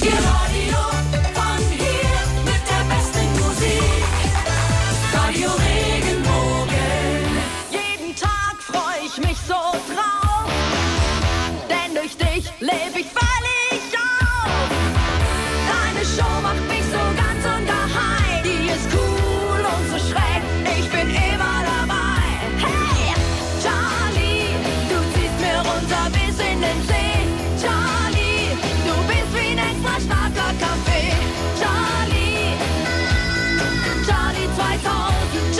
Ihr Radio von hier mit der besten Musik. Radio Regenbogen. Jeden Tag freu ich mich so drauf, denn durch dich lebe ich völlig auf. Deine Show macht mich so ganz ungeheim. Die ist cool und so schräg, ich bin immer dabei. Hey, Charlie, du ziehst mir runter bis in den See. Charlie, du bist wie ein extra starker Kaffee. Charlie, Charlie 2000,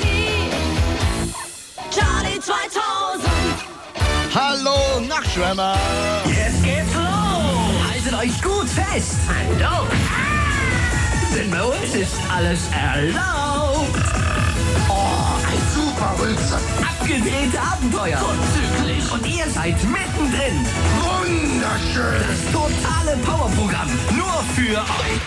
Charlie 2000. Hallo, Nachtschwärmer! Jetzt geht's los! Haltet euch gut fest! Hallo! Denn bei uns ist alles erlaubt! Oh, ein super Rülpser. Abgedrehte Abenteuer! Vorzüglich! Und ihr seid mittendrin! Wunderschön. Das totale Powerprogramm! Nur für euch!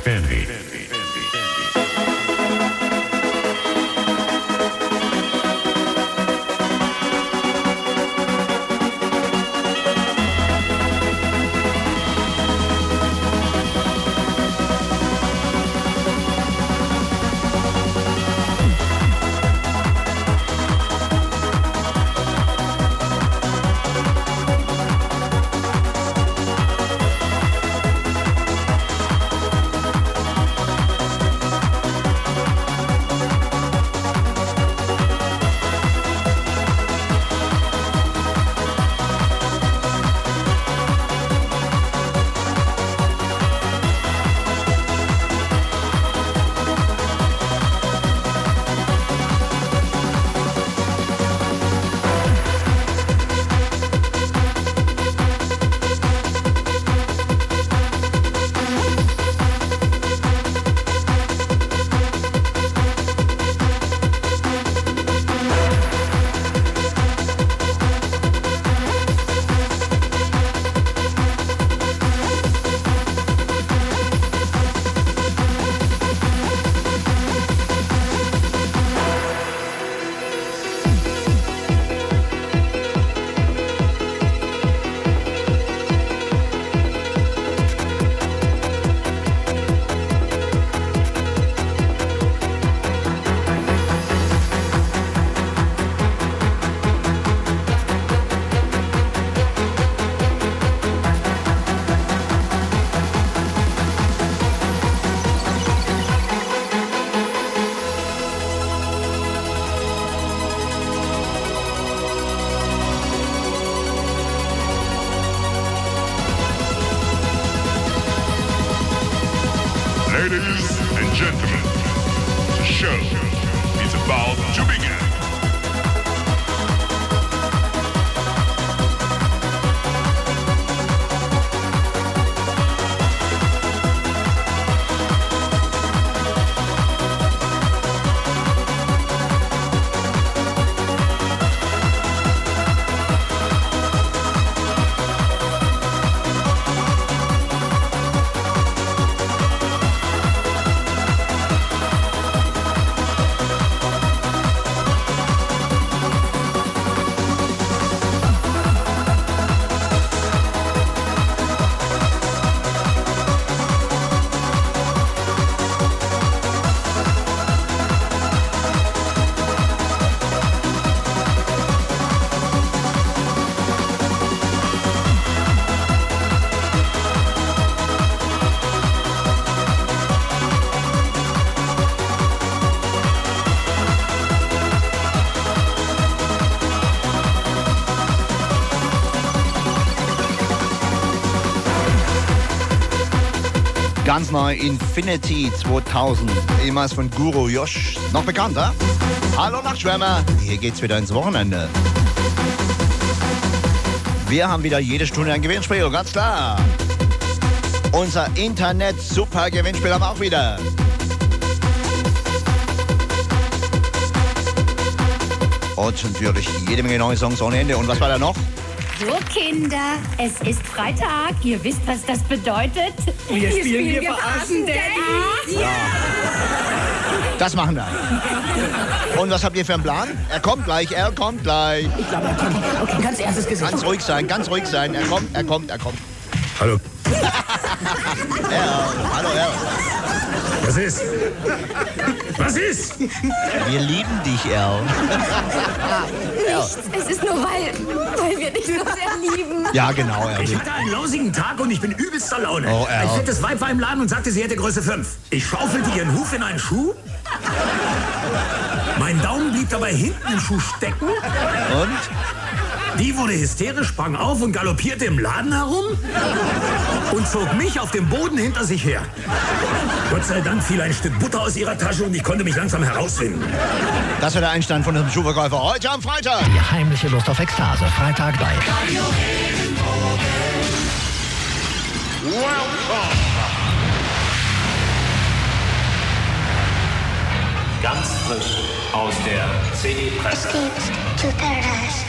Bambi. Ladies and gentlemen, the show is about to begin. Ganz neu Infinity 2000, ehemals von Guru Josh, noch bekannter. Hallo Nachtschwärmer, hier geht's wieder ins Wochenende. Wir haben wieder jede Stunde ein Gewinnspiel, ganz klar. Unser Internet-Super-Gewinnspiel haben wir auch wieder. Und natürlich jede Menge neue Songs ohne Ende. Und was war da noch? So, Kinder, es ist Freitag. Ihr wisst, was das bedeutet. Wir spielen Verarschen Daddy. Das machen wir. Und was habt ihr für einen Plan? Er kommt gleich. Ich glaube, er kommt. Okay, ganz erstes Gesicht. Ganz ruhig sein. Er kommt. Hallo. Hallo, Erl. Was ist? Wir lieben dich, Erl. Nichts. Es ist nur, weil wir dich so sehr lieben. Ja, genau, Erl. Ich hatte einen lausigen Tag und ich bin übelster Laune. Oh, Ein fettes Weib war im Laden und sagte, sie hätte Größe 5. Ich schaufelte ihren Huf in einen Schuh. Mein Daumen blieb dabei hinten im Schuh stecken. Und? Die wurde hysterisch, sprang auf und galoppierte im Laden herum und zog mich auf dem Boden hinter sich her. Gott sei Dank fiel ein Stück Butter aus ihrer Tasche und ich konnte mich langsam herausfinden. Das war der Einstand von unserem Schuhverkäufer heute am Freitag. Die heimliche Lust auf Ekstase. Freitag bei Ganz frisch aus der CD-Presse. Escape to Paradise.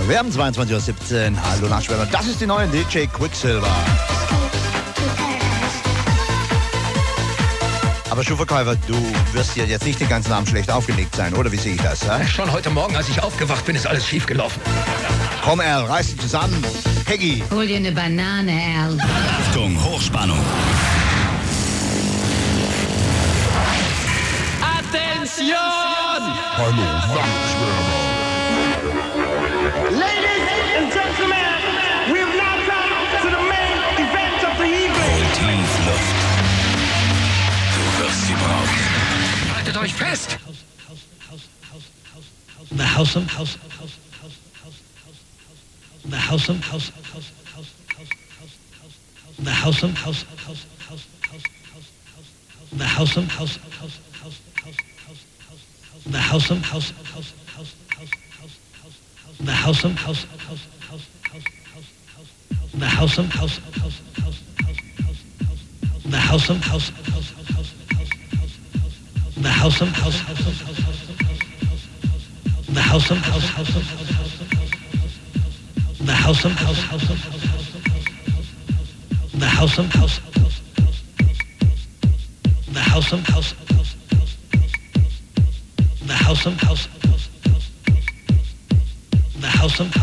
Wir haben 22:17 Uhr. Hallo Nachtschwärmer. Das ist die neue DJ Quicksilver. Aber Schuhverkäufer, du wirst hier jetzt nicht den ganzen Abend schlecht aufgelegt sein, oder wie sehe ich das? Schon heute Morgen, als ich aufgewacht bin, ist alles schief gelaufen. Komm, Al, reiß dich zusammen. Peggy. Hol dir eine Banane, Al. Achtung, Hochspannung. Attention! Hallo Nachtschwärmer. Ladies and gentlemen, we have now come to the main event of the evening. Tief Luft. Du wirst sie brauchen. Haltet euch fest! The house of the house of the house of the house of the house of the house of the house of the house of the house of the house of the house of the house of the house of the house of the house of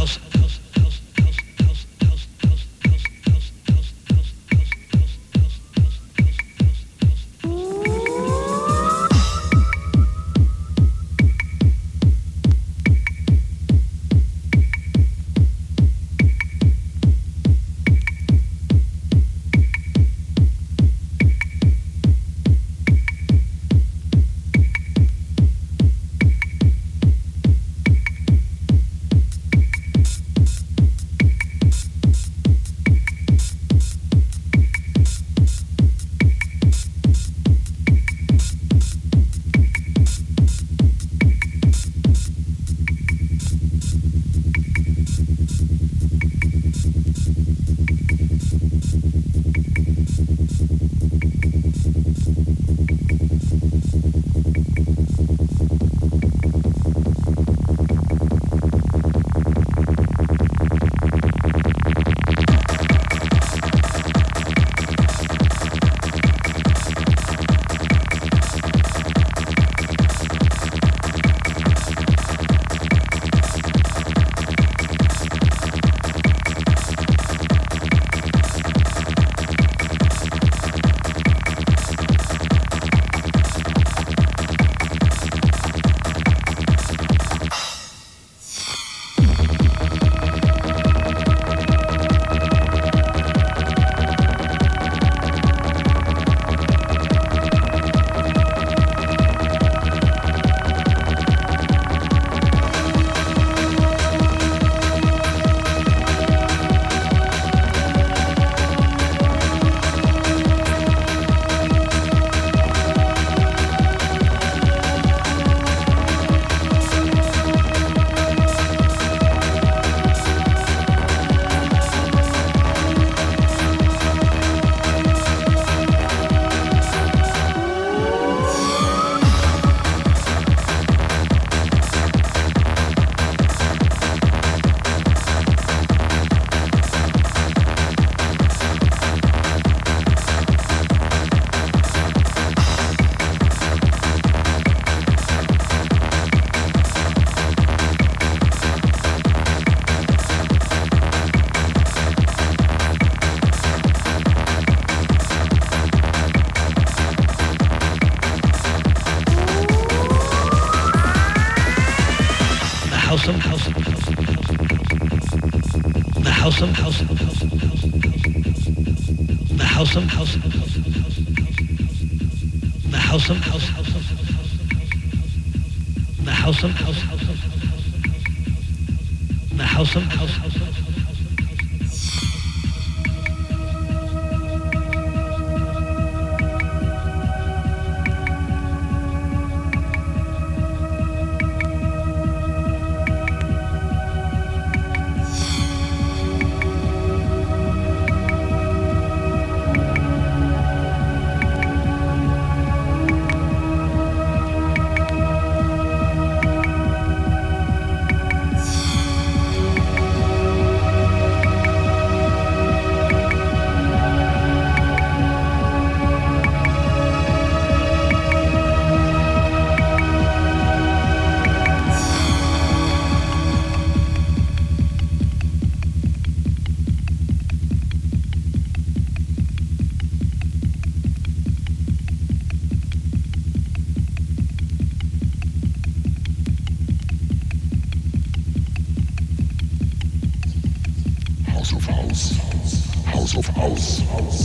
House. House of House.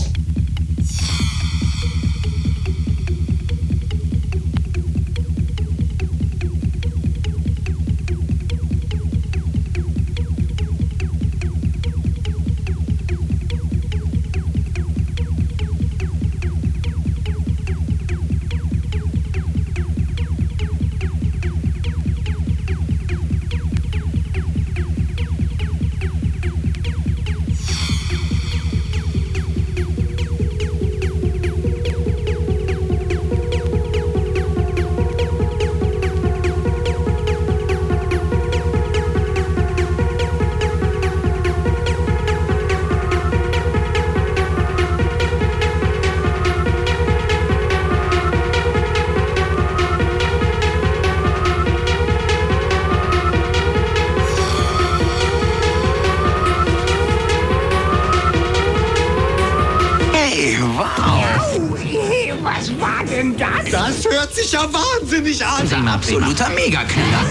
Das hört sich ja wahnsinnig an. Das ist ein absoluter Megaknaller.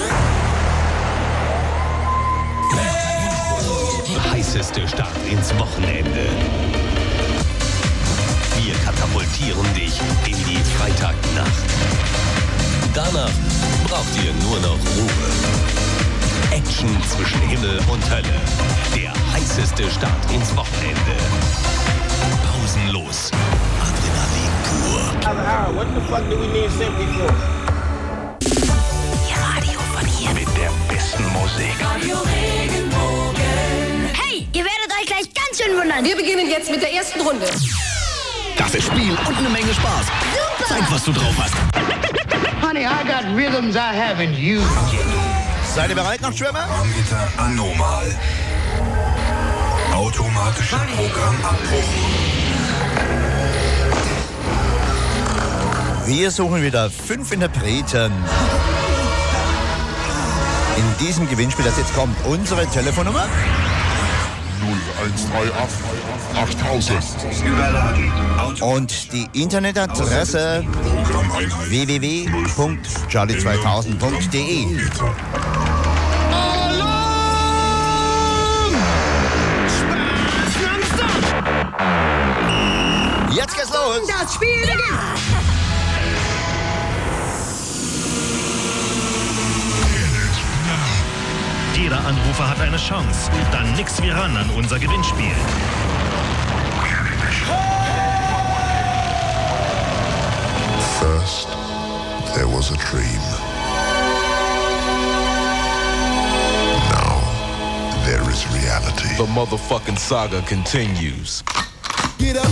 Heißeste Start ins Wochenende. Wir katapultieren dich in die Freitagnacht. Danach braucht ihr nur noch Ruhe. Action zwischen Himmel und Hölle. Der heißeste Start ins Wochenende. Pausenlos. Adrenalin pur. What the fuck do we need Simply for? Ihr Radio von hier mit der besten Musik. Radio Regenbogen. Hey, ihr werdet euch gleich ganz schön wundern. Wir beginnen jetzt mit der ersten Runde. Das ist Spiel und eine Menge Spaß. Super. Zeig, was du drauf hast. Honey, I got rhythms I haven't used. Seid ihr bereit noch, Schwimmer? Parameter anormal. Automatischer Programmabbruch. Wir suchen wieder 5 Interpreten. In diesem Gewinnspiel, das jetzt kommt, unsere Telefonnummer 0138 8000. und die Internetadresse www.charlie2000.de. Jetzt geht's los! Das Spiel beginnt! Jeder Anrufer hat eine Chance. Dann nix wie ran an unser Gewinnspiel. First, there was a dream. Now, there is reality. The motherfucking saga continues. Get up.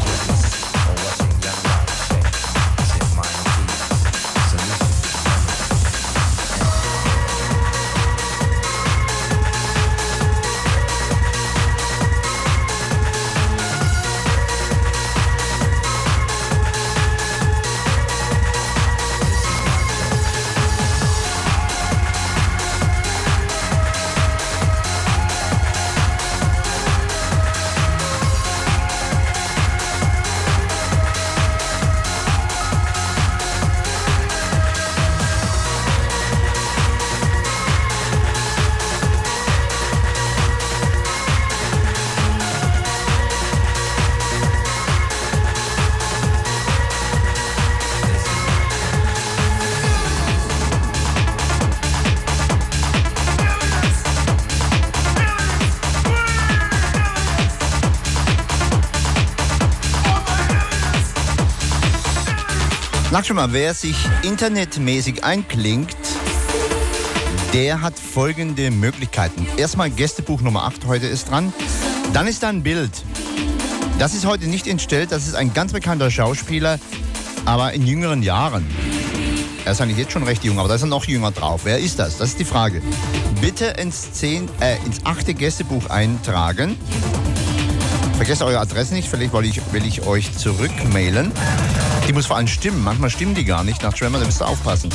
Sag schon mal, wer sich internetmäßig einklingt, der hat folgende Möglichkeiten. Erstmal Gästebuch Nummer 8, heute ist dran. Dann ist da ein Bild. Das ist heute nicht entstellt, das ist ein ganz bekannter Schauspieler, aber in jüngeren Jahren. Er ist eigentlich jetzt schon recht jung, aber da ist er noch jünger drauf. Wer ist das? Das ist die Frage. Bitte ins 8. Gästebuch eintragen. Vergesst eure Adresse nicht, vielleicht will ich euch zurückmailen. Die muss vor allem stimmen. Manchmal stimmen die gar nicht. Nach Schwemmer, da müsst ihr aufpassen.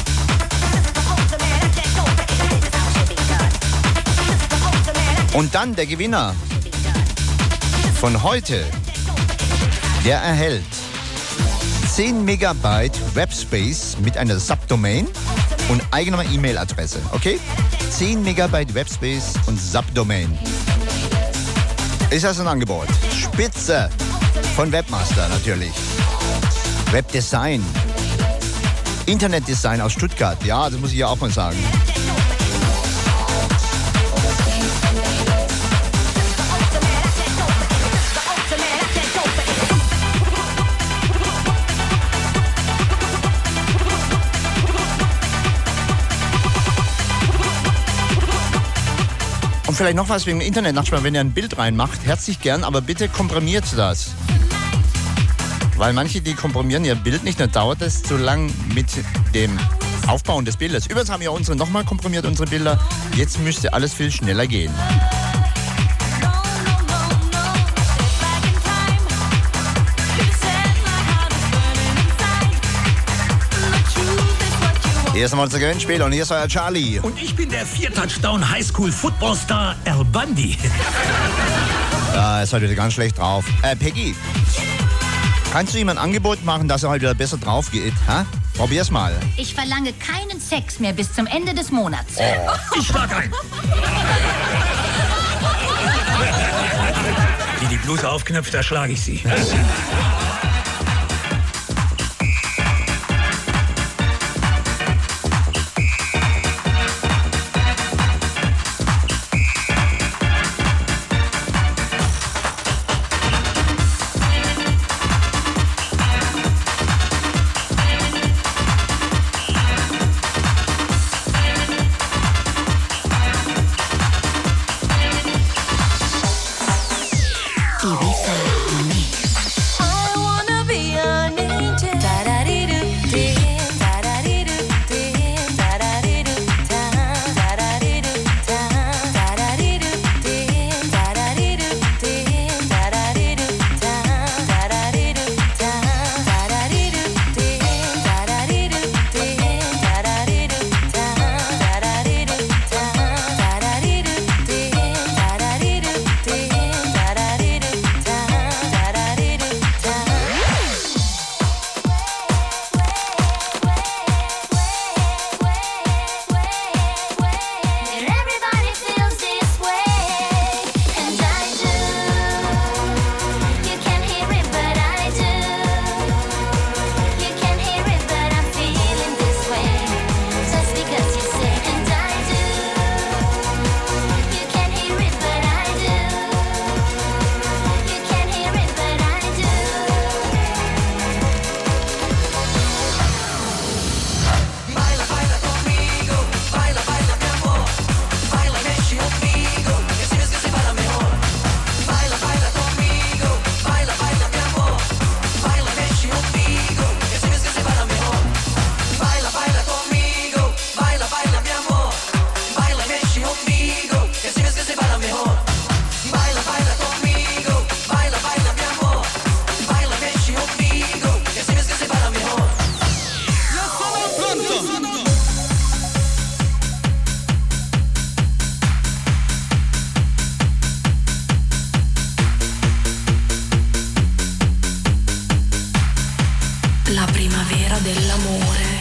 Und dann der Gewinner von heute, der erhält 10 Megabyte Webspace mit einer Subdomain und eigener E-Mail-Adresse. Okay? 10 Megabyte Webspace und Subdomain. Ist das ein Angebot? Spitze von Webmaster natürlich. Webdesign. Internetdesign aus Stuttgart. Ja, das muss ich ja auch mal sagen. Und vielleicht noch was wegen dem Internet. Nachher, wenn ihr ein Bild reinmacht, herzlich gern, aber bitte komprimiert das. Weil manche, die komprimieren ihr Bild nicht, dann dauert es zu lang mit dem Aufbauen des Bildes. Übrigens haben wir nochmal komprimiert, unsere Bilder. Jetzt müsste alles viel schneller gehen. Hier ist nochmal unser Gewinnspiel und hier ist euer Charlie. Und ich bin der 4-Touchdown Highschool Footballstar Al Bundy. Ja, ist heute wieder ganz schlecht drauf. Peggy, kannst du ihm ein Angebot machen, dass er heute wieder besser drauf geht? Ha? Probier's mal. Ich verlange keinen Sex mehr bis zum Ende des Monats. Oh. Ich schlag ein. Die Bluse aufknöpft, da schlage ich sie. Oh La primavera dell'amore.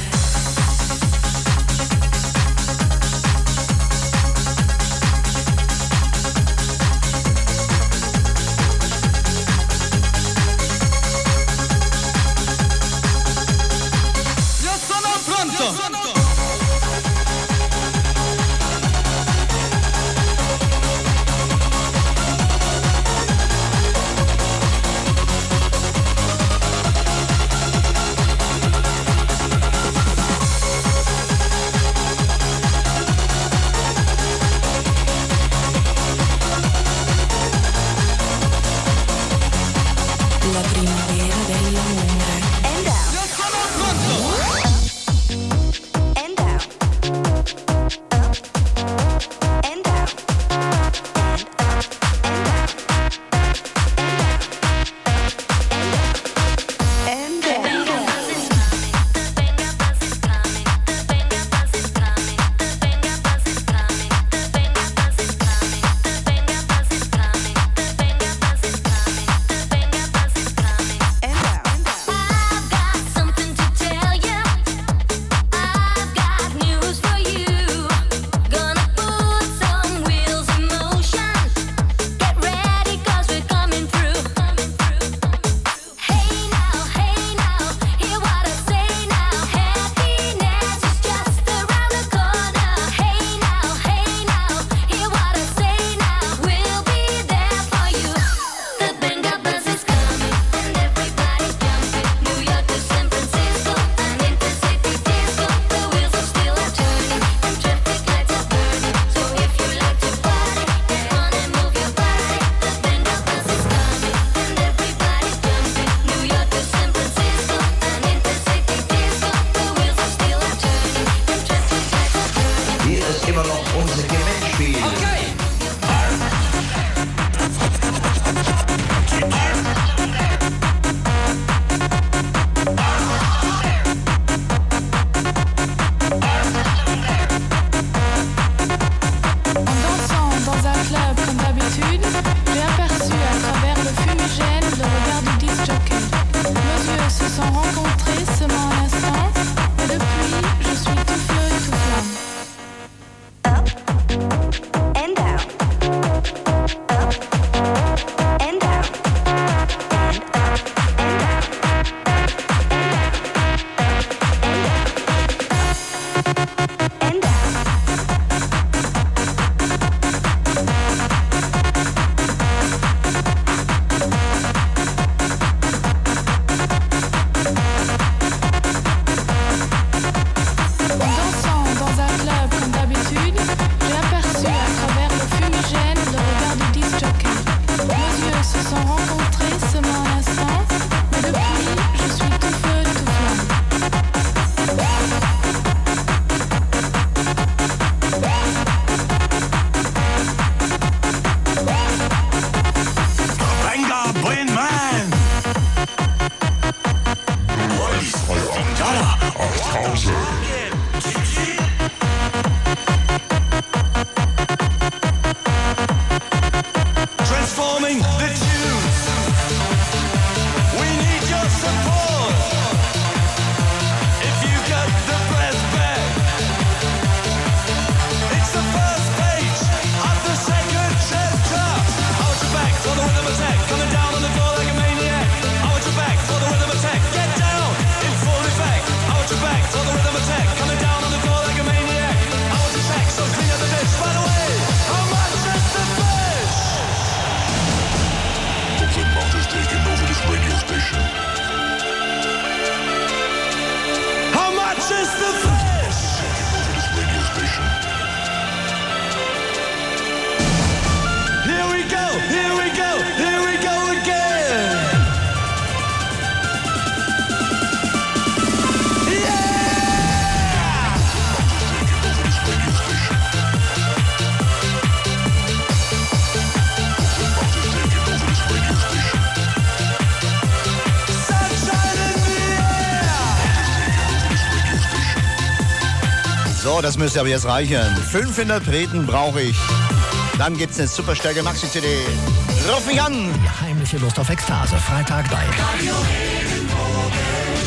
So, das müsste aber jetzt reichen. 5 Interpreten brauche ich. Dann gibt's eine super starke Maxi-CD. Ruf mich an! Die heimliche Lust auf Ekstase, Freitag bei Radio Regenbogen.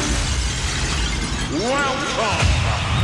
Welcome.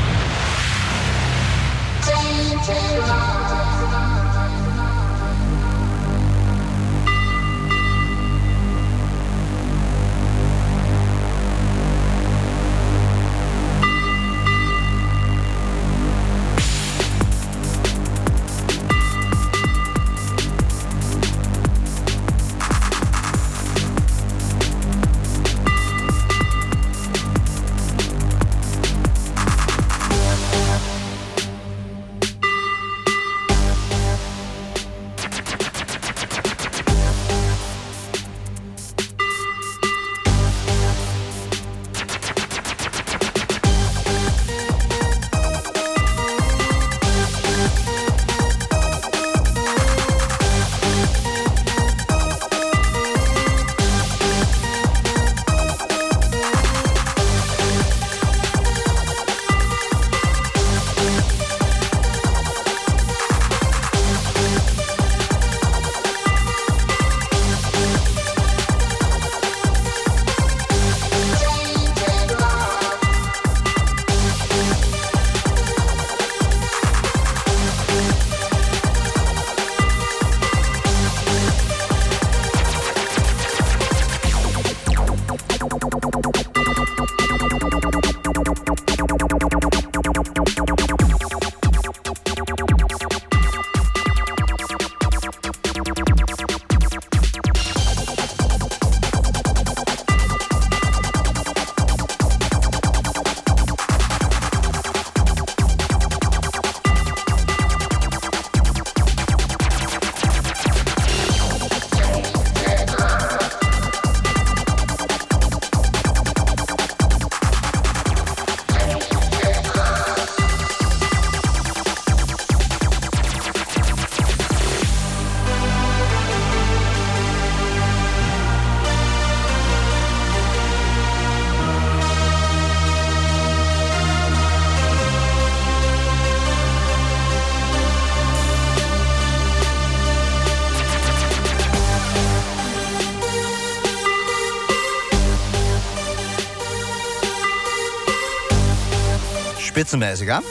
Spitzenmäßig, ja?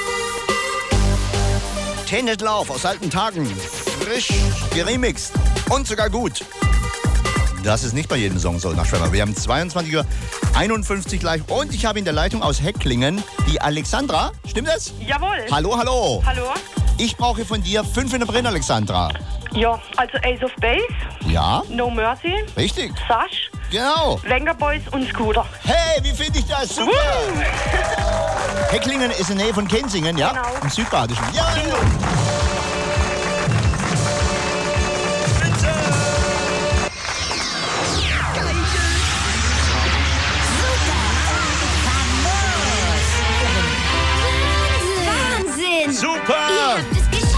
Tennis Love aus alten Tagen. Frisch, geremixed und sogar gut. Das ist nicht bei jedem Song so, Nachtschwärmer. Wir haben 22:51 Uhr live und ich habe in der Leitung aus Hecklingen die Alexandra. Stimmt das? Jawohl. Hallo, hallo. Hallo. Ich brauche von dir 5 in der Brenn, Alexandra. Ja, also Ace of Base. Ja. No Mercy. Richtig. Sash. Genau. Wenger Boys und Scooter. Hey, wie finde ich das? Super. Hecklingen ist in der Nähe von Kensingen, ja? Genau. Im Südbadischen. Ja. Wahnsinn! Super! Ihr habt es geschafft!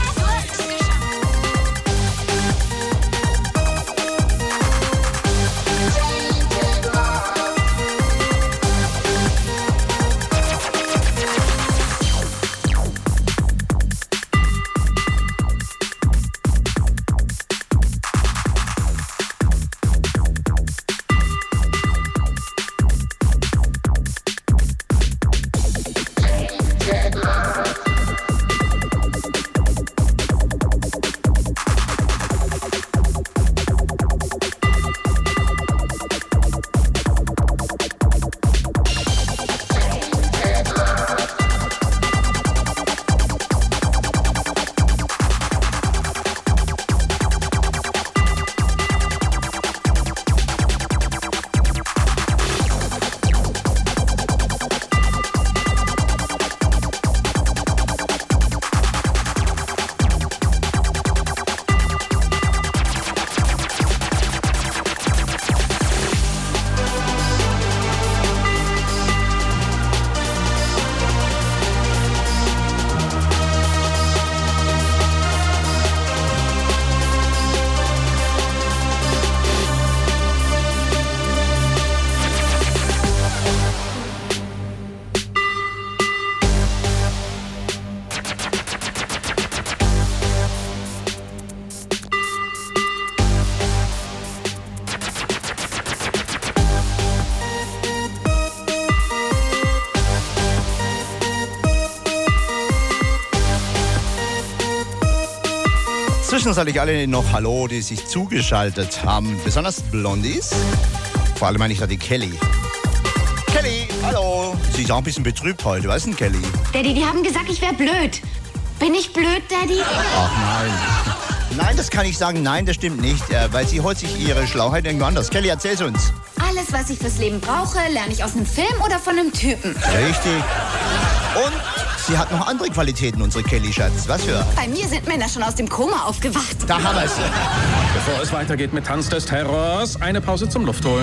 Inzwischen sage ich alle noch Hallo, die sich zugeschaltet haben. Besonders Blondies. Vor allem meine ich da die Kelly. Kelly, hallo. Sie ist auch ein bisschen betrübt heute. Was ist denn Kelly? Daddy, die haben gesagt, ich wäre blöd. Bin ich blöd, Daddy? Ach nein. Nein, das kann ich sagen. Nein, das stimmt nicht. Weil sie holt sich ihre Schlauheit irgendwo anders. Kelly, erzähl's uns. Alles, was ich fürs Leben brauche, lerne ich aus einem Film oder von einem Typen. Richtig. Und sie hat noch andere Qualitäten, unsere Kelly, Schatz. Was für? Bei mir sind Männer schon aus dem Koma aufgewacht. Da haben wir's. Bevor es weitergeht mit Tanz des Terrors, eine Pause zum Luftholen.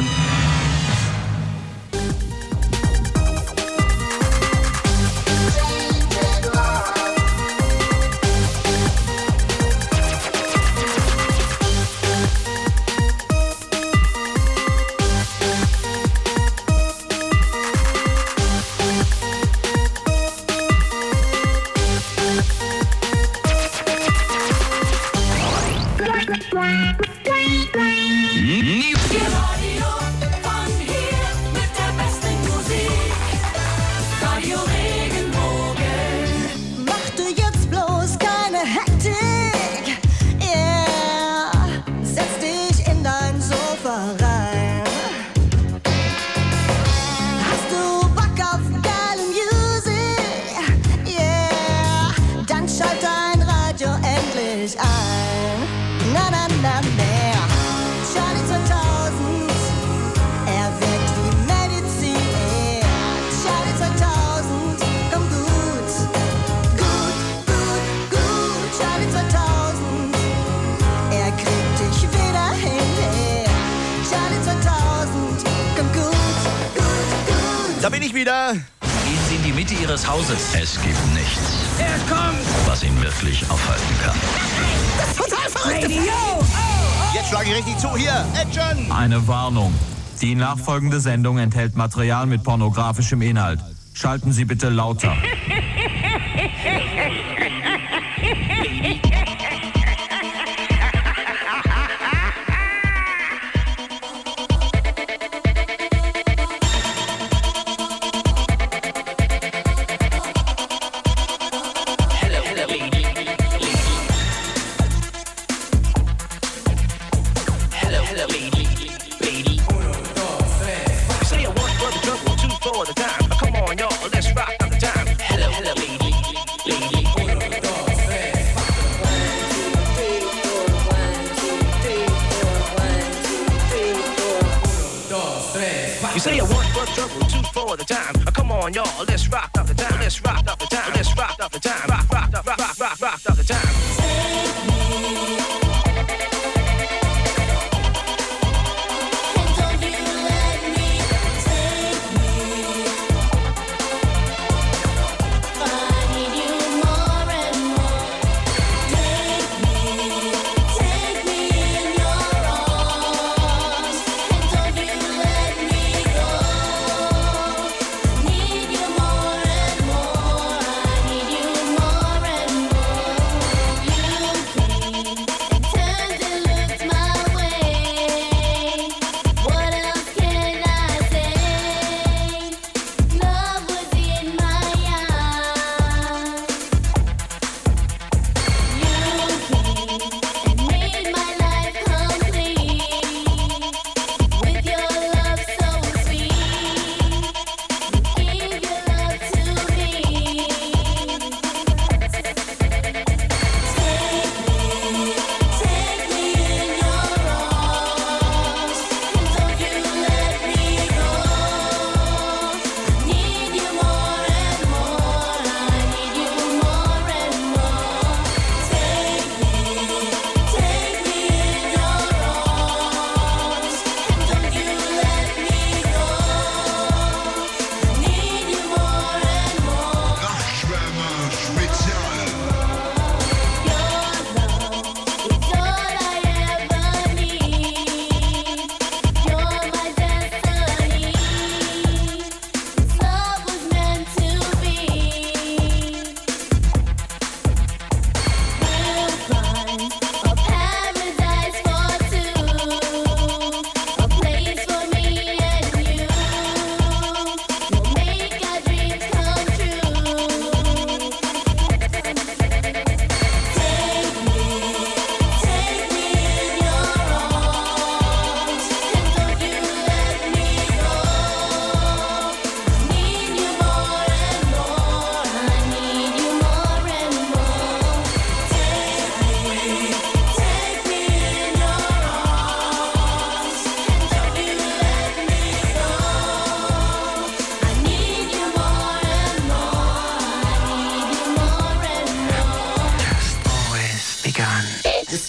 Da bin ich wieder. Gehen Sie in die Mitte Ihres Hauses. Es gibt nichts, was ihn wirklich aufhalten kann. Das ist total verrückt. Jetzt schlage ich richtig zu. Hier, Action. Eine Warnung. Die nachfolgende Sendung enthält Material mit pornografischem Inhalt. Schalten Sie bitte lauter. You say a one for the trouble, two for the time. Come on, y'all, let's rock up the time. Let's rock up the time. Let's rock up the time. Rock, rock, rock, rock, rock, rock up the time.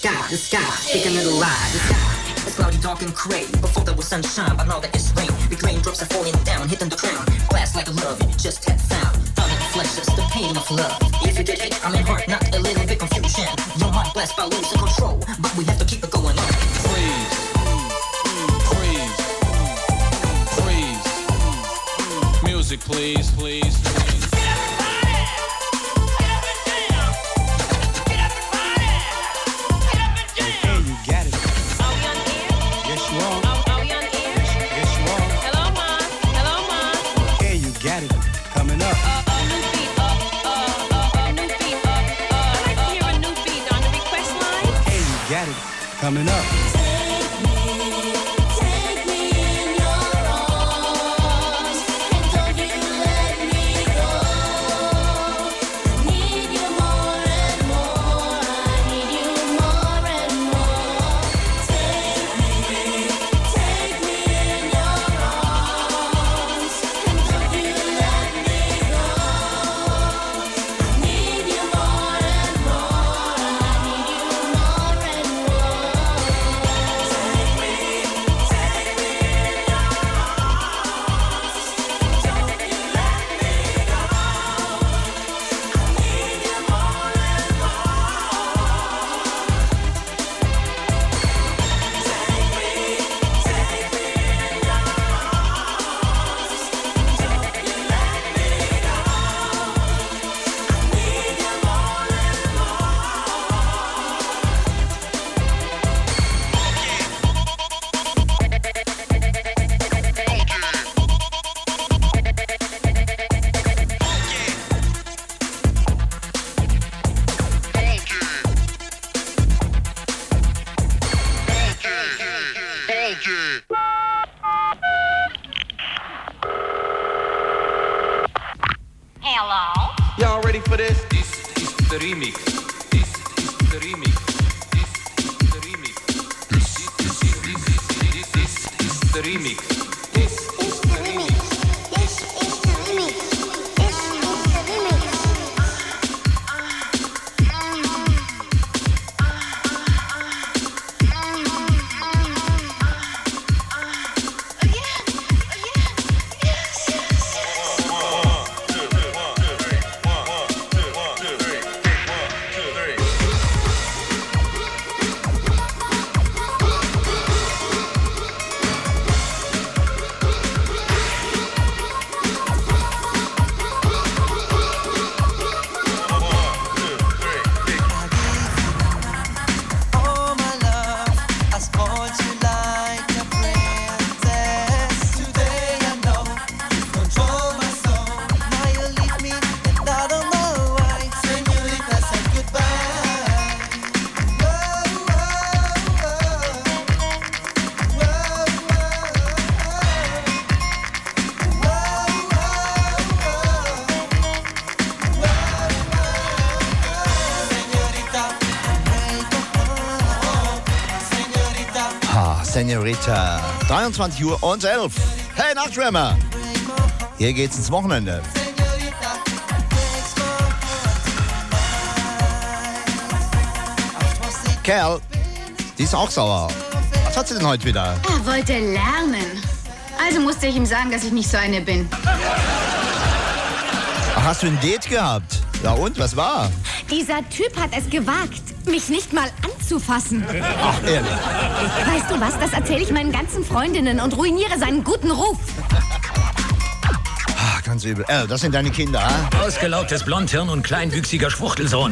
sky, taking a little ride. The sky is cloudy, dark and gray. Before there was sunshine, but now that it's rain. Big raindrops are falling down, hitting the ground. Glass like a love, you just had found. Found it fleshes, the pain of love. If you did hate, I'm in heart, not a little bit confusion. Your mind blessed by losing control, but we have to keep it going on. Freeze. Freeze. Freeze. Music, please, please, please. Coming up. Y'all ready for this? This is the remix. This is the remix. This is the remix. This is the remix. This is the remix. Senorita, 23 Uhr und 11. Hey, Nachtschwärmer! Hier geht's ins Wochenende. Kerl, die ist auch sauer. Was hat sie denn heute wieder? Er wollte lernen. Also musste ich ihm sagen, dass ich nicht so eine bin. Ach, hast du ein Date gehabt? Ja und, was war? Dieser Typ hat es gewagt, mich nicht mal anzufassen. Ach, ehrlich? Weißt du was, das erzähle ich meinen ganzen Freundinnen und ruiniere seinen guten Ruf. Ach, ganz übel. Das sind deine Kinder, ha? Ausgelaugtes Blondhirn und kleinwüchsiger Schwuchtelsohn.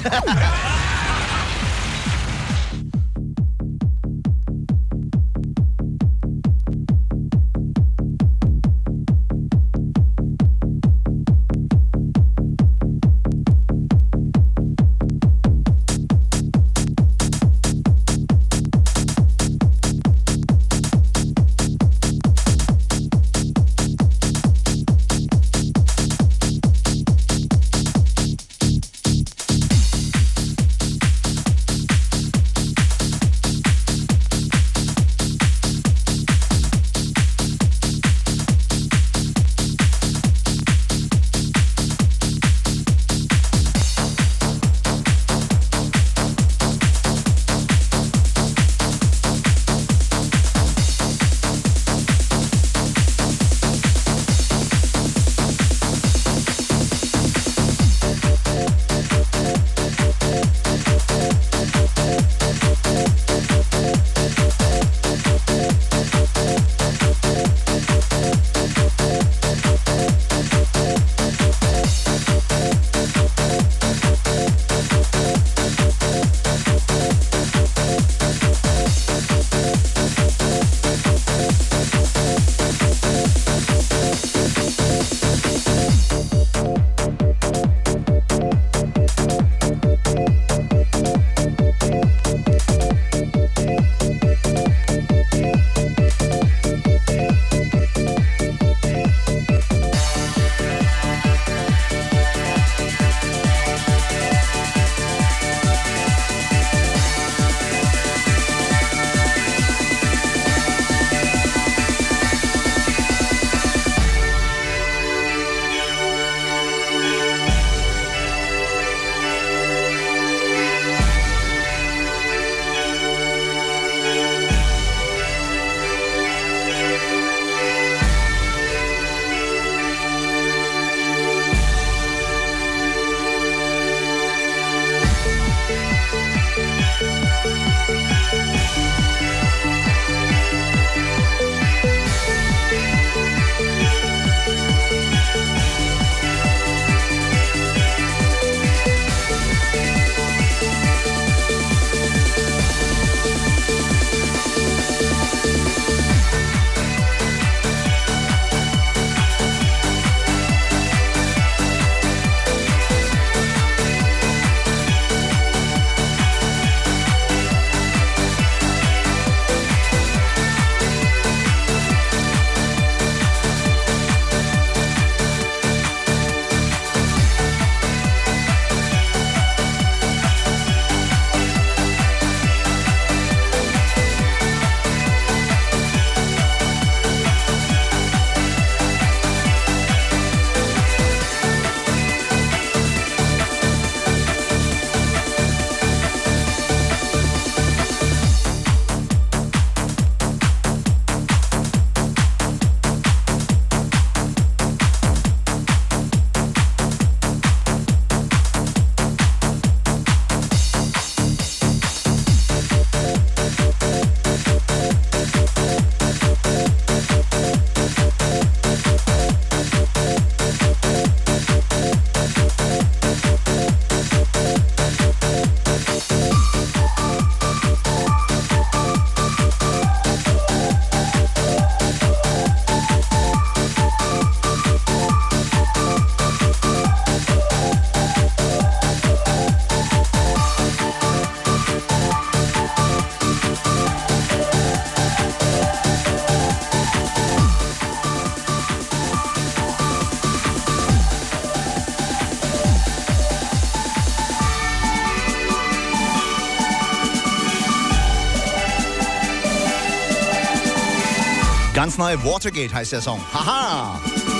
Ganz neu, Watergate heißt der Song. Haha!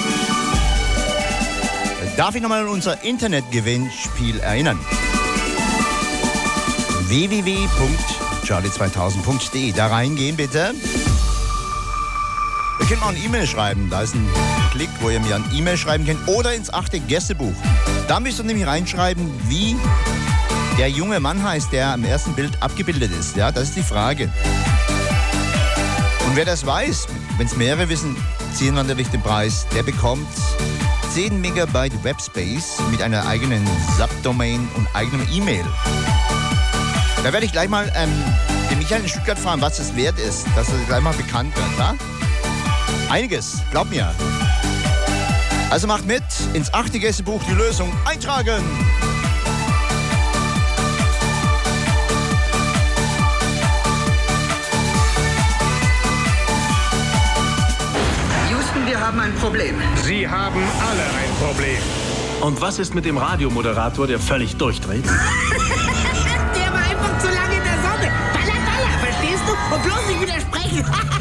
Darf ich nochmal an unser Internetgewinnspiel erinnern? www.charlie2000.de. Da reingehen bitte. Ihr könnt mir auch eine E-Mail schreiben. Da ist ein Klick, wo ihr mir eine E-Mail schreiben könnt. Oder ins 8. Gästebuch. Da müsst ihr nämlich reinschreiben, wie der junge Mann heißt, der am ersten Bild abgebildet ist. Ja, das ist die Frage. Und wer das weiß, wenn es mehrere wissen, ziehen wir natürlich den Preis. Der bekommt 10 Megabyte Webspace mit einer eigenen Subdomain und eigenem E-Mail. Da werde ich gleich mal den Michael in Stuttgart fragen, was das wert ist, dass das gleich mal bekannt wird. Ja? Einiges, glaub mir. Also macht mit, ins 8. Gästebuch die Lösung eintragen. Houston, wir haben ein Problem. Sie haben alle ein Problem. Und was ist mit dem Radiomoderator, der völlig durchdreht? Der war einfach zu lange in der Sonne. Baller, baller, verstehst du? Und bloß nicht widersprechen.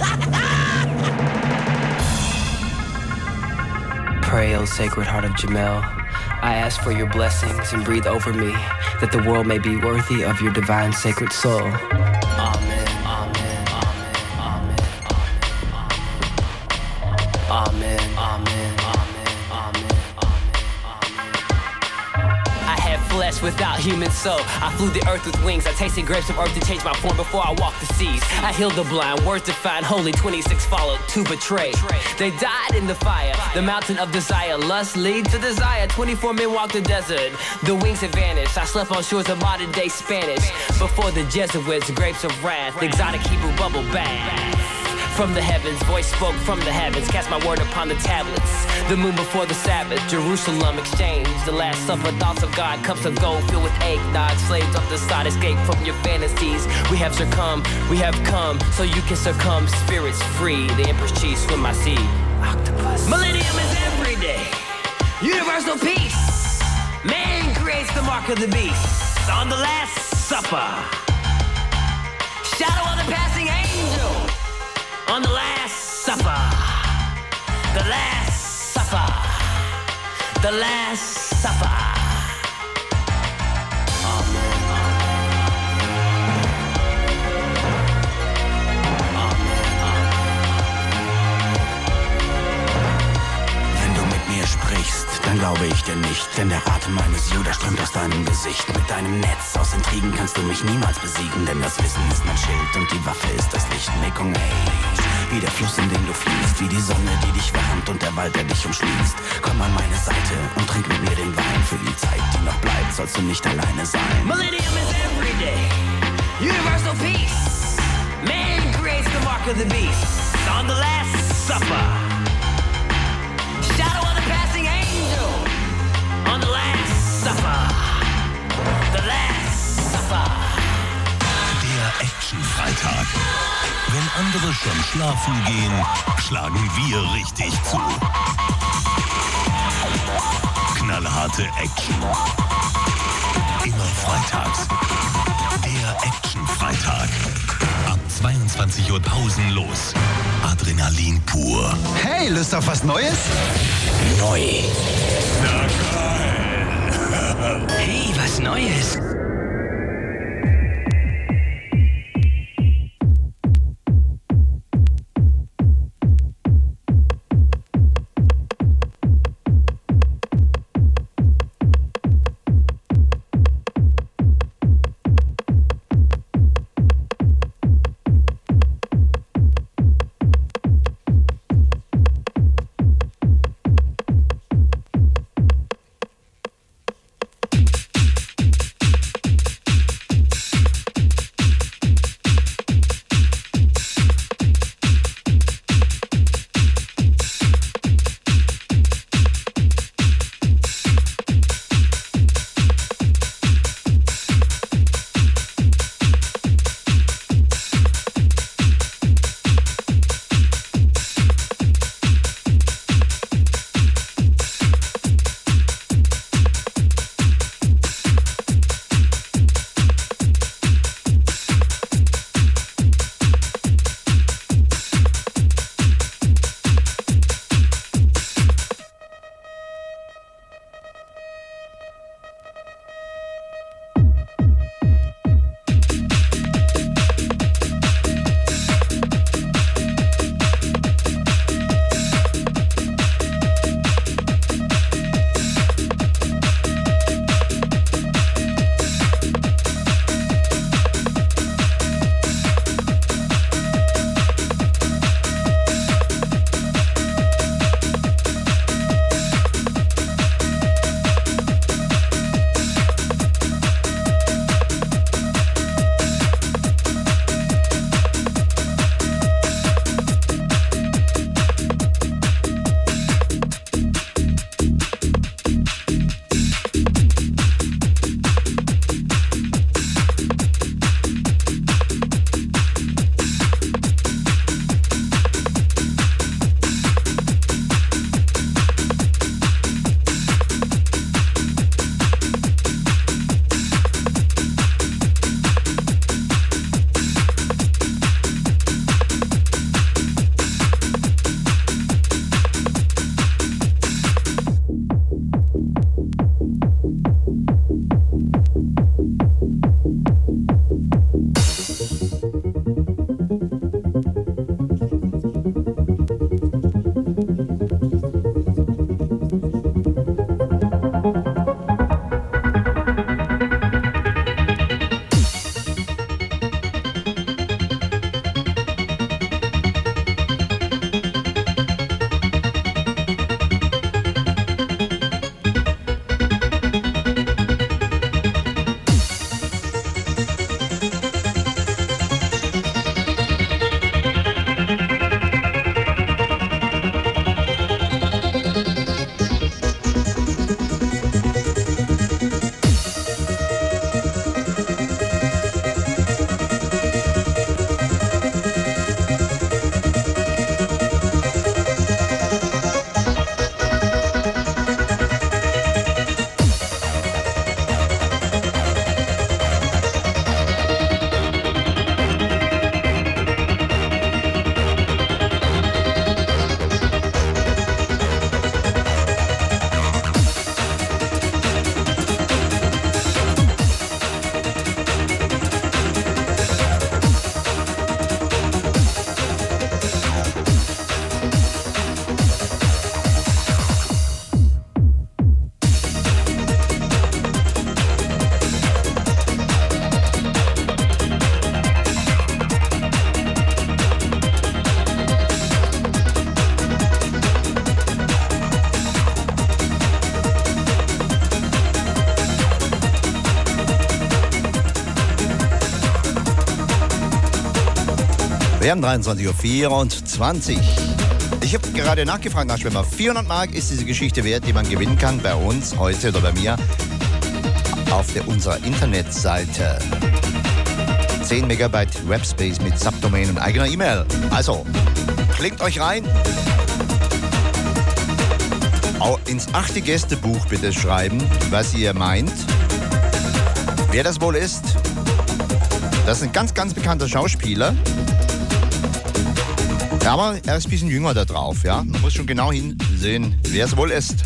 Pray, O Sacred Heart of Jamel, I ask for your blessings and breathe over me, that the world may be worthy of your divine sacred soul. Amen, amen, amen, amen, amen, amen, amen, I had flesh without human soul. I flew the earth with wings. I tasted grapes of earth to change my form before I walked the seas. I healed the blind, words defined holy. 26 followed, 2 betrayed. They died in the fire, the mountain of desire. Lust leads to desire. 24 men walked the desert. The wings had vanished. I slept on shores of modern day Spanish. Before the Jesuits, grapes of wrath, exotic Hebrew bubble bath. From the heavens, voice spoke from the heavens. Cast my word upon the tablets. The moon before the Sabbath, Jerusalem exchange. The last supper, thoughts of God, cups of gold filled with eggnog. Slaves off the side, escape from your fantasies. We have succumbed, we have come, so you can succumb. Spirits free, the Emperor's cheese swim my sea. Octopus. Millennium is every day. Universal peace. Man creates the mark of the beast. On the Last Supper. Shadow of the passing angel. On the Last Supper. The Last Supper. The Last Supper. Amen. Wenn du mit mir sprichst, dann glaube ich dir nicht, denn der Atem meines Judas strömt aus deinem Gesicht. Mit deinem Netz aus Intrigen kannst du mich niemals besiegen, denn das Wissen ist mein Schild und die Waffe ist das Licht. Mekong Age, wie der Fluss, in den du fließt, wie die Sonne, die dich wärmt und der Wald, der dich umschließt. Komm an meine Seite und trink mit mir den Wein. Für die Zeit, die noch bleibt, sollst du nicht alleine sein. Millennium is every day. Universal peace. Man creates the mark of the beast. On the Last Supper. Shadow of the passing angel. On the Last Supper. The Last Supper. Der Action-Freitag. Wenn andere schon schlafen gehen, schlagen wir richtig zu. Knallharte Action. Immer freitags. Der Action-Freitag. Ab 22 Uhr pausenlos. Adrenalin pur. Hey, Lust auf was Neues? Neu. Na geil. Hey, was Neues? Wir haben 23.24 Uhr. Ich habe gerade nachgefragt nach Schwimmer. 400 Mark ist diese Geschichte wert, die man gewinnen kann bei uns heute oder bei mir auf unserer Internetseite. 10 Megabyte Webspace mit Subdomain und eigener E-Mail. Also, klingt euch rein. Auch ins 8. Gästebuch bitte schreiben, was ihr meint. Wer das wohl ist, das ist ein ganz, ganz bekannter Schauspieler. Ja, aber er ist ein bisschen jünger da drauf, ja. Man muss schon genau hinsehen, wer es wohl ist.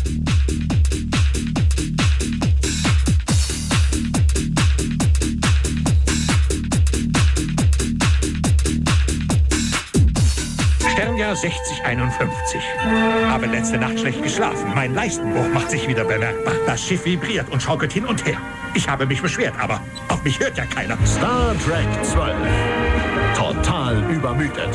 Sternjahr 6051. Habe letzte Nacht schlecht geschlafen. Mein Leistenbruch macht sich wieder bemerkbar. Das Schiff vibriert und schaukelt hin und her. Ich habe mich beschwert, aber auf mich hört ja keiner. Star Trek 12. Total übermüdet.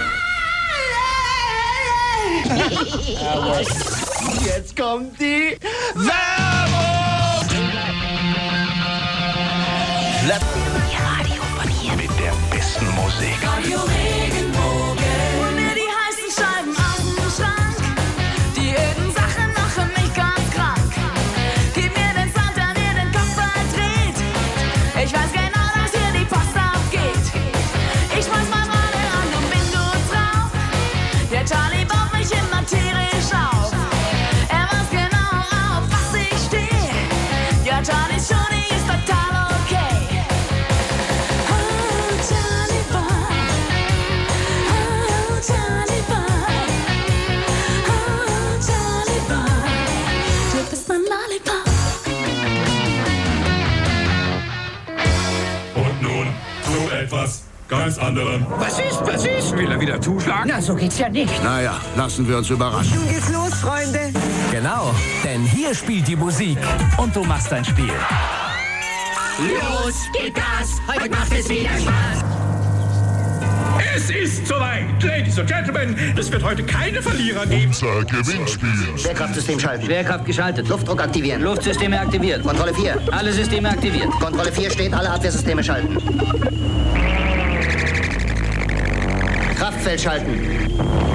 Jetzt kommt die Werbung! Ihr Radio von hier mit der besten Musik. Radio Regenbogen. Hol mir die heißen Scheiben aus dem Schrank. Die öden Sachen machen mich ganz krank. Gib mir den Sound, der mir den Kopf verdreht. Ich weiß genau, dass hier die Post abgeht. Ich schmeiß mein Radio an und bin gut drauf. Der Charlie baut mich immer tierisch auf. Er weiß genau, auf was ich stehe. Ja, Charlie's Show, die ist total okay. Oh, Charlie Boy. Oh, Charlie Boy. Oh, Charlie Boy. Du bist mein Lollipop. Und nun zu etwas ganz anderem. Was ist? Will er wieder zuschlagen? Na, so geht's ja nicht. Naja, lassen wir uns überraschen. Nun geht's los, Freunde. Genau, denn hier spielt die Musik und du machst dein Spiel. Los geht das. Heute macht es wieder Spaß. Es ist soweit, Ladies and Gentlemen. Es wird heute keine Verlierer geben. Unser Gewinnspiel. Schwerkraftsystem schalten. Schwerkraft geschaltet. Luftdruck aktivieren. Luftsysteme aktiviert. Kontrolle 4. Alle Systeme aktiviert. Kontrolle 4 steht, alle Abwehrsysteme schalten. Kraftfeld schalten.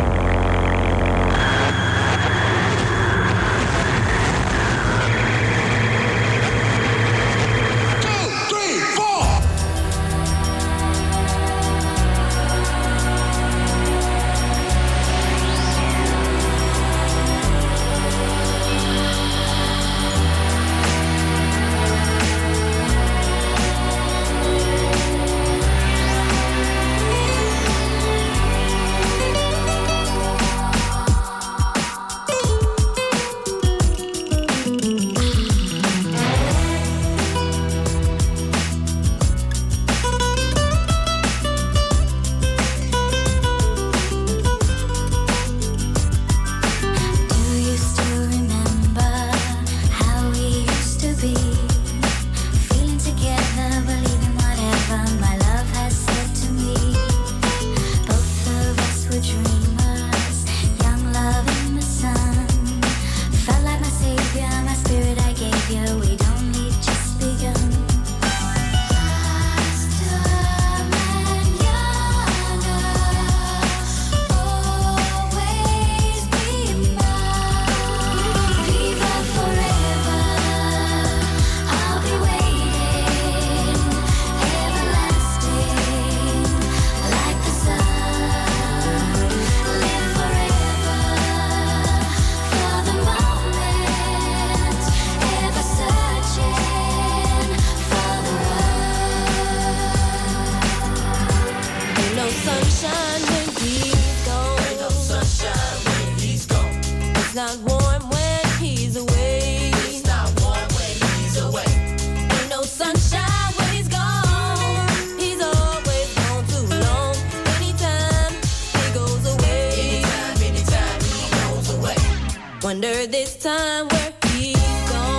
Wonder this time where he's gone.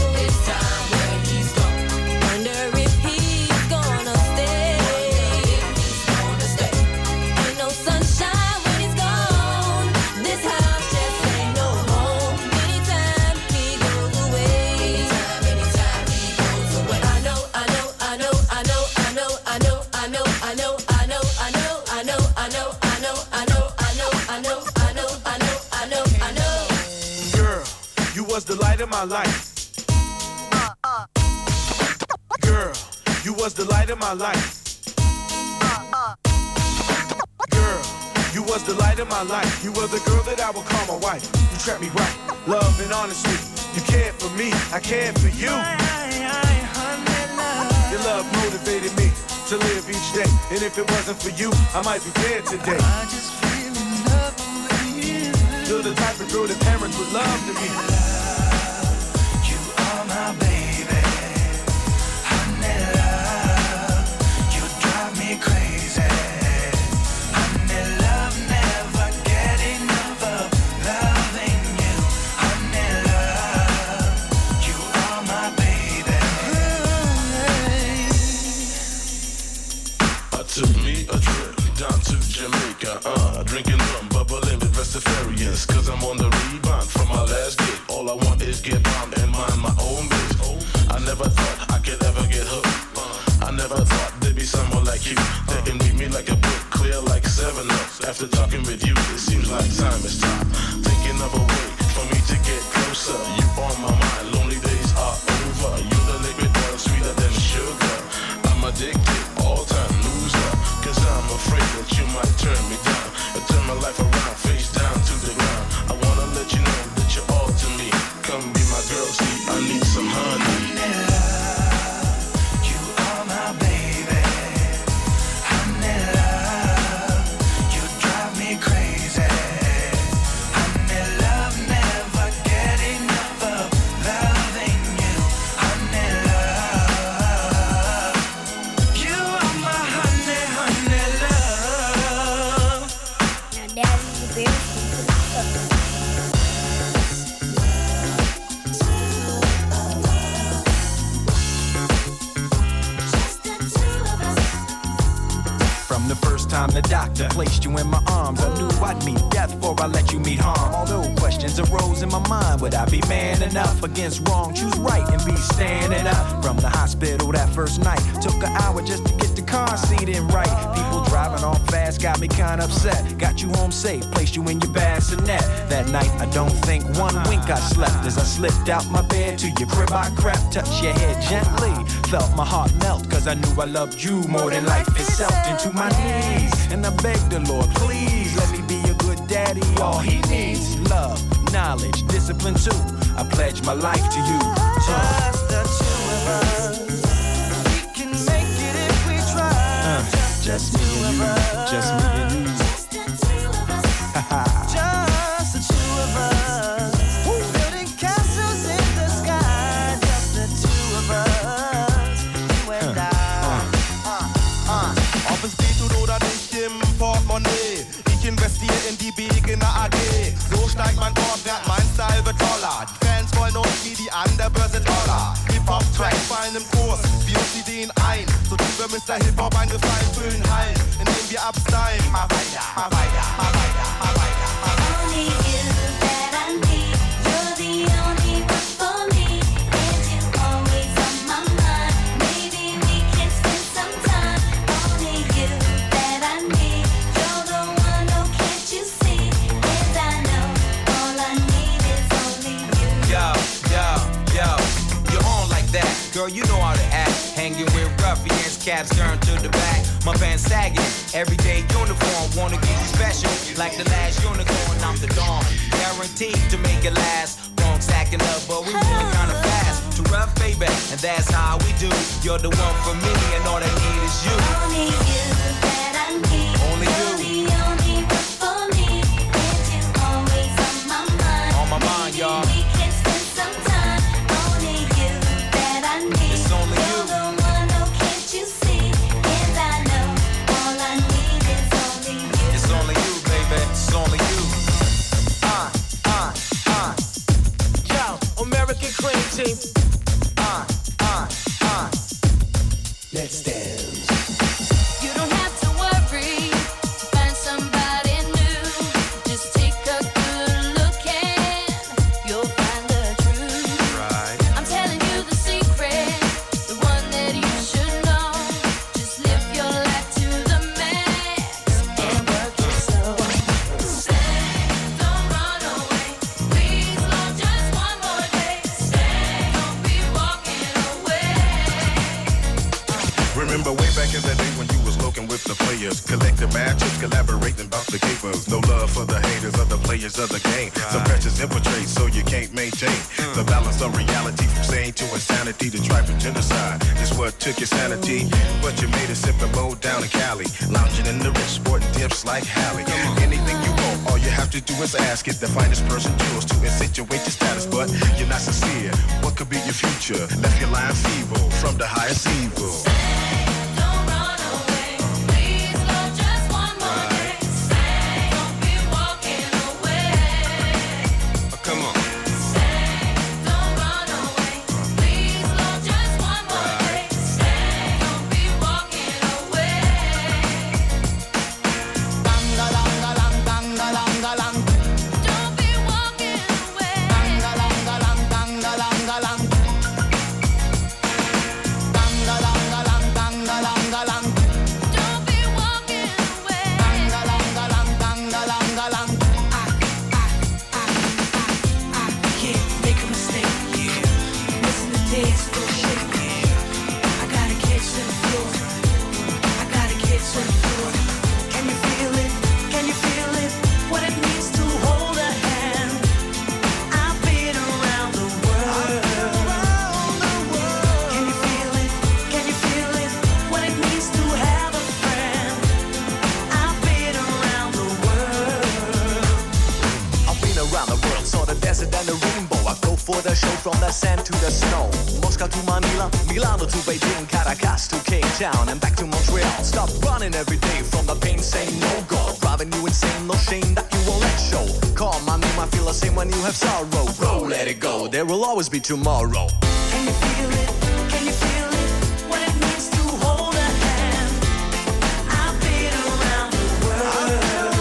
Wonder if he's gonna stay. Ain't no sunshine when he's gone. This house just ain't no home. Anytime he goes away. Anytime he goes away. I know. was the light of my life. Girl, you was the light of my life. Girl, you was the light of my life. You were the girl that I would call my wife. You treat me right, love and honesty. You cared for me, I cared for you. Your love motivated me to live each day. And if it wasn't for you, I might be dead today. I just feel in love with you. You're the type of girl that parents would love to be. You are my baby. Honey love, you drive me crazy. Honey love, never get enough of loving you. Honey love, you are my baby. I took me a trip down to Jamaica, drinking rum, bubbling with Rastafarians, cause I'm on the rebound from my last gig. All I want is get bound and mind my own biz. I never thought I could ever get hooked. I never thought there'd be someone like you that can read me like a book, clear like 7-Up. After talking with you, it seems like time is time. Thinking of a way for me to get closer. You on my mind, lonely days are over. You're the liquid oil sweeter than sugar. I'm addicted, all-time loser. Cause I'm afraid that you might turn me down and turn my life around, face down to the ground. I wanna let you know that you're all to me. Come be my girl, see, I need some honey. You are my baby. Honey love, you drive me crazy. Honey love, never get enough of loving you. Honey love, you are my honey, honey love. Now, Daddy's the bear. From the first time the doctor placed you in my arms, I knew I'd meet death before I let you meet harm. Although questions arose in my mind, would I be man enough against wrong? Choose right and be standing up. From the hospital that first night, took an hour just to get the car seat in right. People driving on fast got me kinda upset. Got you home safe, placed you in your bassinet. That night I don't think one wink I slept. As I slipped out my bed to your crib I crept. Touched your head gently, felt my heart melt. Cause I knew I loved you more than life itself. Into my knees, and I begged the Lord, please let me be a good daddy. All he needs, love, knowledge, discipline too. I pledge my life to you. Just the two of us. We can make it if we try. Just me and you, just me and you. Just the two of us. Building castles in the sky. Just the two of us. You and I. Ob es geht oder nicht im Portemonnaie. Ich investiere in die Beginner AG. So steigt mein Wortwert, mein Style wird toller. Die Fans wollen uns wie die an der Börse Dollar. Hip-Hop-Tracks fallen im Kurs, wir uns Ideen ein. So tun wir Mr. Hip-Hop einen Gefallen, füllen Hallen, indem wir abstylen. Mal weiter, mal weiter, mal weiter, mal weiter, mal weiter. Only you that I need. You're the only one for me. And you always on my mind. Maybe we can spend some time. Only you that I need. You're the one, oh can't you see? And I know all I need is only you. Yo, you're on like that. Girl, you know how to act. Hanging with ruffians, caps turned to the back. My pants sagging, everyday uniform. Wanna get you special, like the last unicorn. I'm the dawn, guaranteed to make it last. Punks acting up, but we moving kinda fast. To rough, baby, and that's how we do. You're the one for me, and all I need is you. Only you that I need. Only you. You're the only one for me. And you always on my mind. On my mind, y'all. We can spend some time. Only you that I need. It's only you. You're the one, oh can't you see? And I know all I need is only you. It's only you, baby. It's only you. Yo, American Cream Team. Let's dance. You don't have to worry. Find somebody new. Just take a good look and you'll find the truth. Right. I'm telling you the secret, the one that you should know. Just live your life to the max and work it slow. Stay, don't run away. Please, Lord, just one more collaborating about the capers. No love for the haters, other players of the game. Some pressures infiltrate, so you can't maintain the balance of reality from sane to insanity to try for genocide. Just what took your sanity, but you made it sip and bow down in Cali, lounging in the rich, sporting dips like Hallie. Anything you want, all you have to do is ask it. The finest person yours to insinuate your status, but you're not sincere. What could be your future? Left your line feeble from the highest evil. For the show from the sand to the snow, Moscow to Manila, Milano to Beijing, Caracas to Cape Town, and back to Montreal. Stop running every day from the pain, say no go. Driving you insane, no shame that you won't let show. Call my name, I feel the same when you have sorrow. Roll, let it go, there will always be tomorrow. Can you feel it? Can you feel it? What it means to hold a hand. I've been around the world.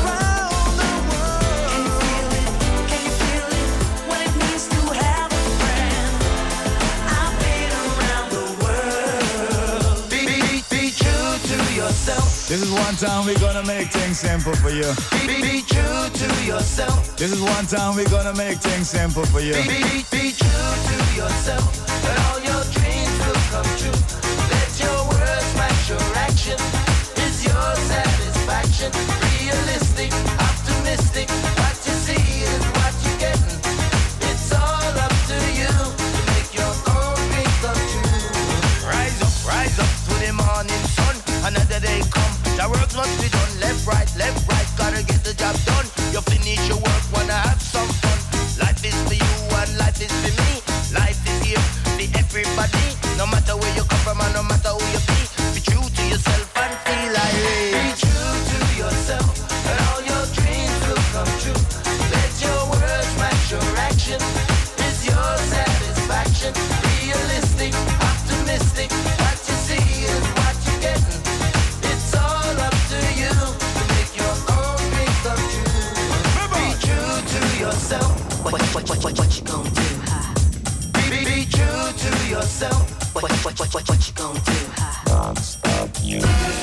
Can you feel it? Can you feel it? What it means to have a friend. I've been around the world. Be true to yourself. This is one time we're gonna make things simple for you. Be true to yourself. This is one time we're gonna make things simple for you. Be true to yourself, and all your dreams will come true. Let your words match your action. Is your satisfaction realistic, optimistic? What you see is what you're getting. It's all up to you to make your own dreams come true. Rise up to the morning sun. Another day come. The work must be done. Left, right, gotta get the job done. You finish your work, wanna have some fun. Life is for you and life is for me. Life is here for everybody. No matter where you come from and no matter who you be. Be true to yourself and feel like Be true to yourself, and all your dreams will come true. Let your words match your action. Is your satisfaction realistic, optimistic? What you see is what you're getting. It's all up to you to make your own dreams come true. Be true to yourself. What you gonna do? Be true to yourself. What you gonna do? Non-stop you.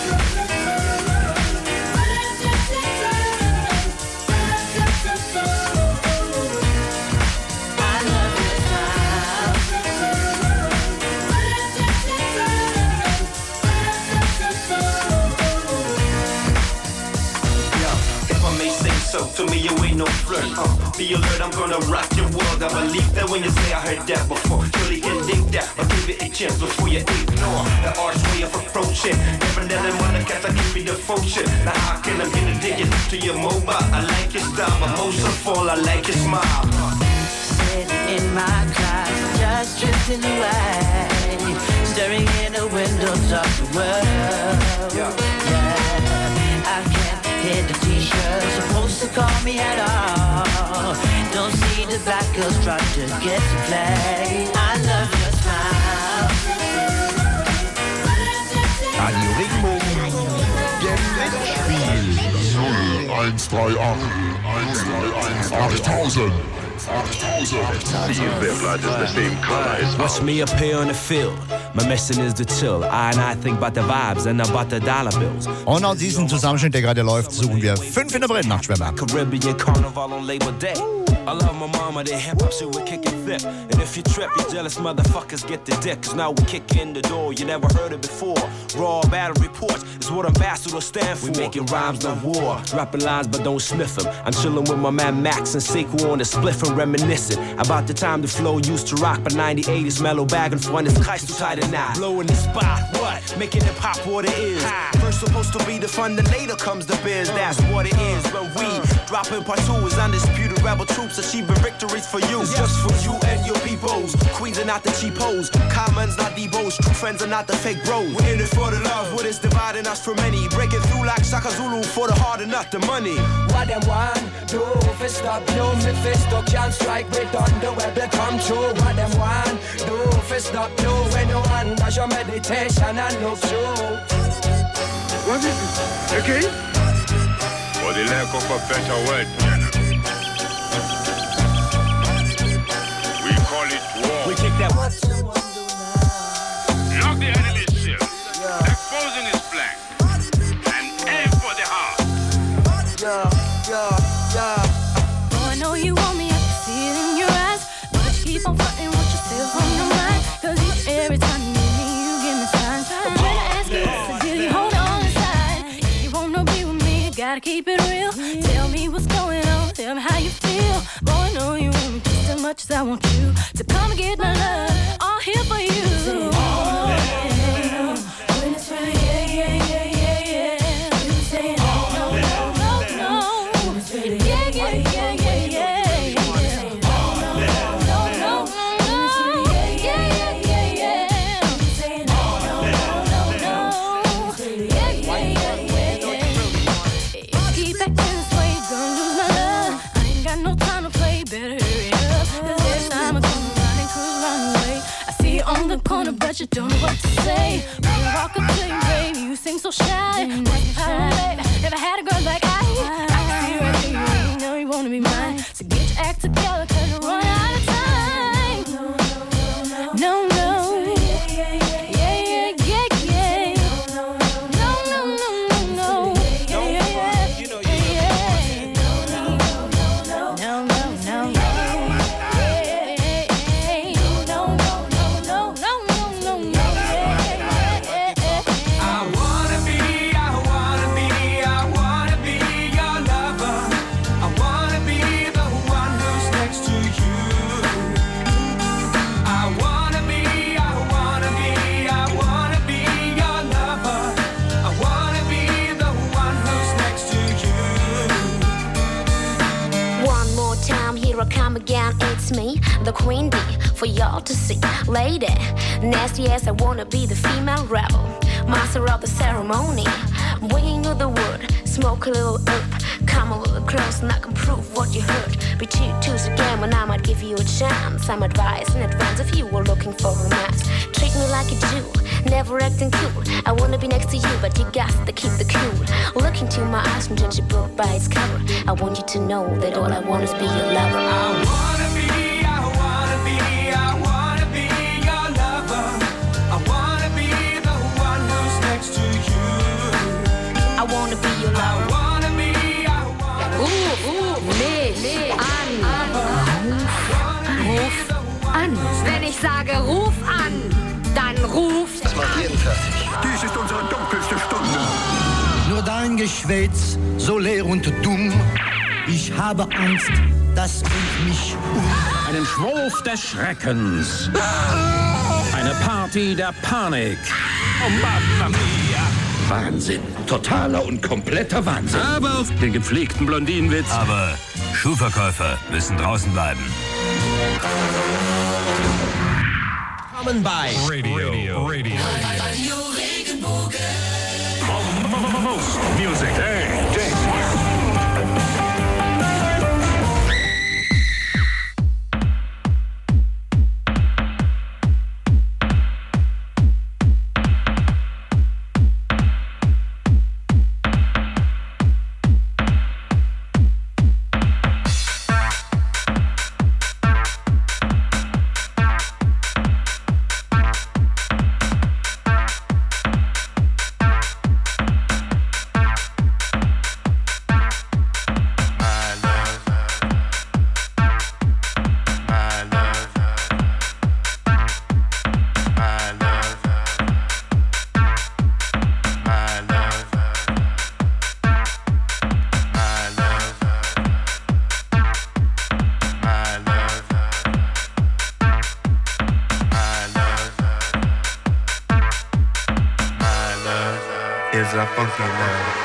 So to me you ain't no flirt, be alert, I'm gonna rock your world. I believe that when you say I heard that before. Surely can dig that, but give it a chance before you ignore the arch way of approaching. Never let them wanna catch, I give you devotion. Now how can I get a dig it to your mobile? I like your style, but most of all I like your smile. Sitting in my closet, just drifting away, staring in the windows of the world. Yeah, I can't hit the t-shirt, supposed to call me at all. Don't see the black girls try to get to play. I love your smile. Radio Regenbogen. Spiel 0138 8000. Watch me appear on the field. My mission is to chill. I think about the vibes and about the dollar bills. Und aus diesem Zusammenschnitt, der gerade läuft, suchen wir 5 in der Brennachtschwemme. Caribbean Carnival on Labor Day. I love my mama, the hip-hop shit we kick it thick. And if you trip, you jealous motherfuckers get the dick. Cause now we kick in the door, you never heard it before. Raw battle reports is what ambassadors stand for. We making rhymes, not war. Dropping lines, but don't sniff them. I'm chilling with my man Max and Seiko on the spliff and reminiscing about the time the flow used to rock. But 90-80s mellow bag and fun is Christ too tight and now. Blowing the spot, what? Making it pop what it is. First supposed to be the fun, then later comes the biz. That's what it is when we dropping part 2 is undisputed rebel troops achieving victories for you. It's just for you and your peoples. Queens are not the cheapos. Commons not the bows. True friends are not the fake bros. We're in it for the love. What is dividing us from many? Breaking through like Shaka Zulu for the hard and not the money. What them want do? Fist stop, no, me fist up, can't strike with thunder where they come true. What them want do? Fist stop, no, when you want dash your meditation and look through. What is it? Okay? For the lack of a better word, we call it war. We kick that. Lock the enemy's shield, exposing his flank, and aim for the heart. Oh, I know you want me, I can see it in your eyes. But you keep on fronting what you feel from your mind. Cause each every time you need me, you give me signs. I'm trying to ask you, so really hold on inside. If you wanna be with me, you gotta keep it real. Tell me what's going on, tell me how you feel. Boy, I know you want me just as much as I want you to come and get my love, all here for you. When it's right, yeah, yeah, yeah, yeah, yeah. You say no, no, no, no. Yeah, yeah, yeah, yeah, yeah. On the corner, but you don't know what to say. When you walk up to you, baby, you seem so shy. Never had a girl like I can see right through you, you know you wanna be mine. So get your act together, cause you're running out of time. No, no. Yeah, yeah, yeah, yeah. No, no, no, no, no. Yeah, yeah, yeah. No, no, no, no, no. Again, it's me, the queen bee, for y'all to see. Lady, nasty as I wanna be the female rebel, master of the ceremony, bringing you the wood, smoke a little herb, come a little close and I can prove what you heard. Be choose again when I might give you a chance. I'm advised in advance if you were looking for romance. Treat me like a Jew, never acting cool. I wanna be next to you, but you got to keep the cool. Look into my eyes from judge a book by its cover. I want you to know that all I want is be your lover. I wanna be your lover. I wanna be the one who's next to you. I wanna be your lover. Ruf an. Wenn ich sage ruf an, dann ruf. Das macht jeden fertig. Dies ist unsere dunkelste Stunde. Nur dein Geschwätz, so leer und dumm. Ich habe Angst, das bringt mich Einen Schwurf des Schreckens. Eine Party der Panik. Oh, Mamma mia. Wahnsinn. Totaler und kompletter Wahnsinn. Aber auf den gepflegten Blondinenwitz. Aber Schuhverkäufer müssen draußen bleiben. Willkommen bei Radio. Radio Regenbogen. Most music. Dance. is funky now.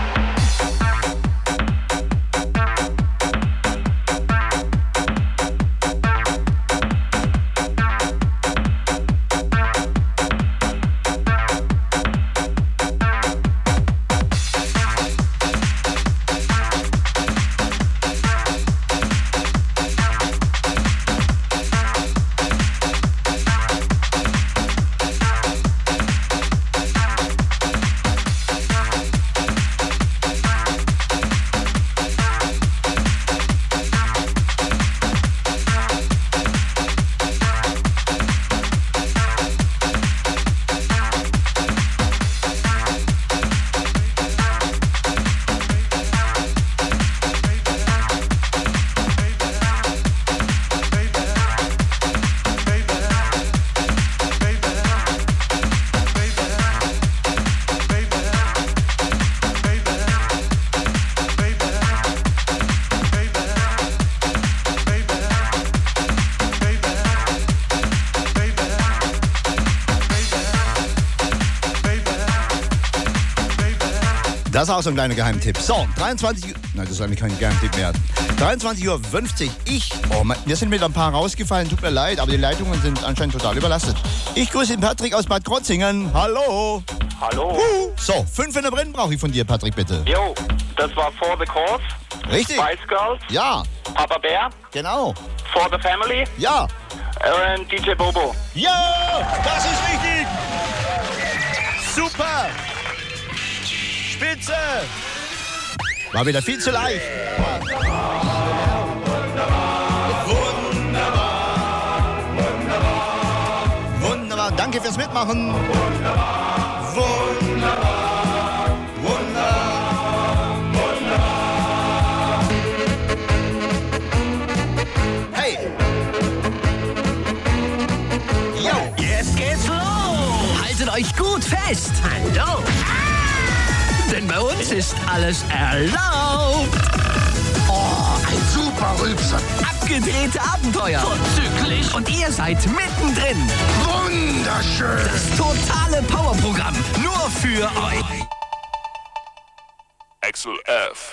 Das ist auch so ein kleiner Geheimtipp. So, 23 Uhr. Nein, das ist eigentlich kein Geheimtipp mehr. 23:50 Uhr. Wir sind mit ein paar rausgefallen, tut mir leid, aber die Leitungen sind anscheinend total überlastet. Ich grüße den Patrick aus Bad Krotzingen. Hallo. Hallo. So, 5 in der Brennen brauche ich von dir, Patrick, bitte. Jo, das war For the Cause. Richtig. Spice Girls. Ja. Papa Bear. Genau. For the Family. Ja. Und DJ Bobo. Ja, das ist richtig. Super. Spitze. War wieder viel zu leicht. Wunderbar. Danke fürs Mitmachen. Hey. Yo. Jetzt geht's los. Haltet euch gut fest. Hallo. Denn bei uns ist alles erlaubt. Oh, ein super Rülpser. Abgedrehte Abenteuer. Vorzüglich. Und ihr seid mittendrin. Wunderschön. Das totale Powerprogramm. Nur für euch. Axel F.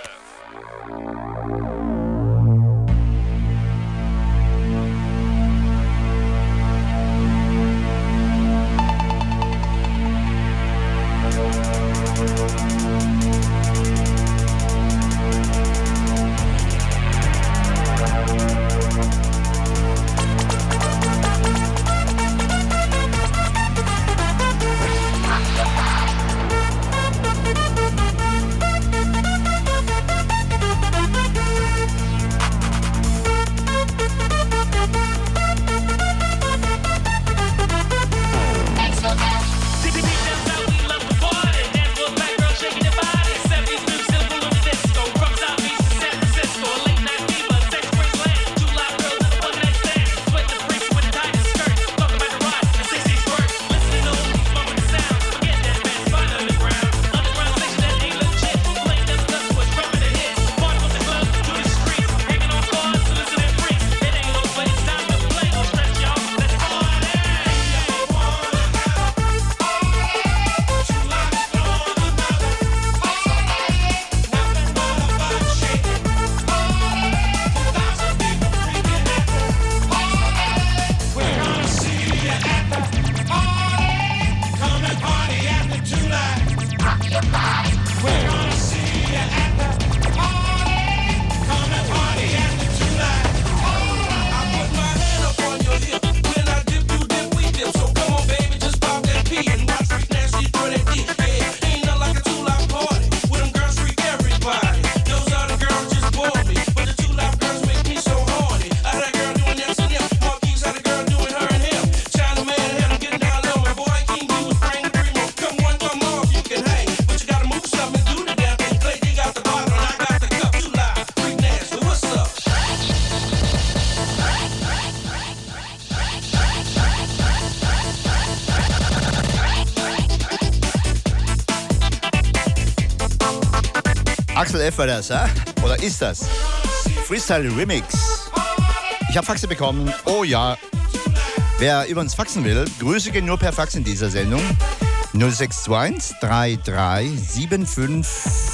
Axel F. war das, oder ist das? Freestyle Remix. Ich habe Faxe bekommen. Oh ja. Wer übrigens faxen will, Grüße gehen nur per Fax in dieser Sendung. 0621 3375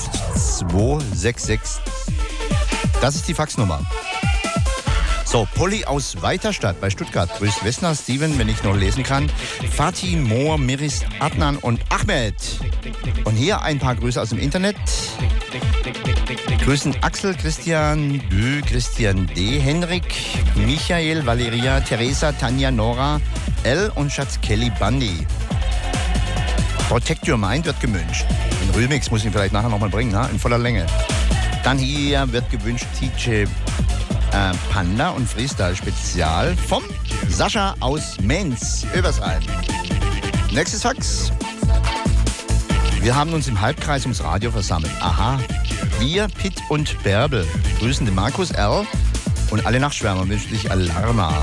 266. Das ist die Faxnummer. So, Polly aus Weiterstadt bei Stuttgart. Grüßt Wessner, Steven, wenn ich noch lesen kann. Fatih, Mohr, Miris, Adnan und Ahmed. Und hier ein paar Grüße aus dem Internet. Grüßen Axel, Christian, Bö, Christian D., Henrik, Michael, Valeria, Teresa, Tanja, Nora, L und Schatz Kelly Bundy. Protect Your Mind wird gewünscht. Den Remix muss ich vielleicht nachher nochmal bringen, ne? In voller Länge. Dann hier wird gewünscht TJ Panda und Freestyle Spezial vom Sascha aus Mainz, Übersheim. Nächstes Fax. Wir haben uns im Halbkreis ums Radio versammelt. Aha. Wir, Pitt und Bärbel grüßen den Markus R. und alle Nachtschwärmer wünschen sich Alarma.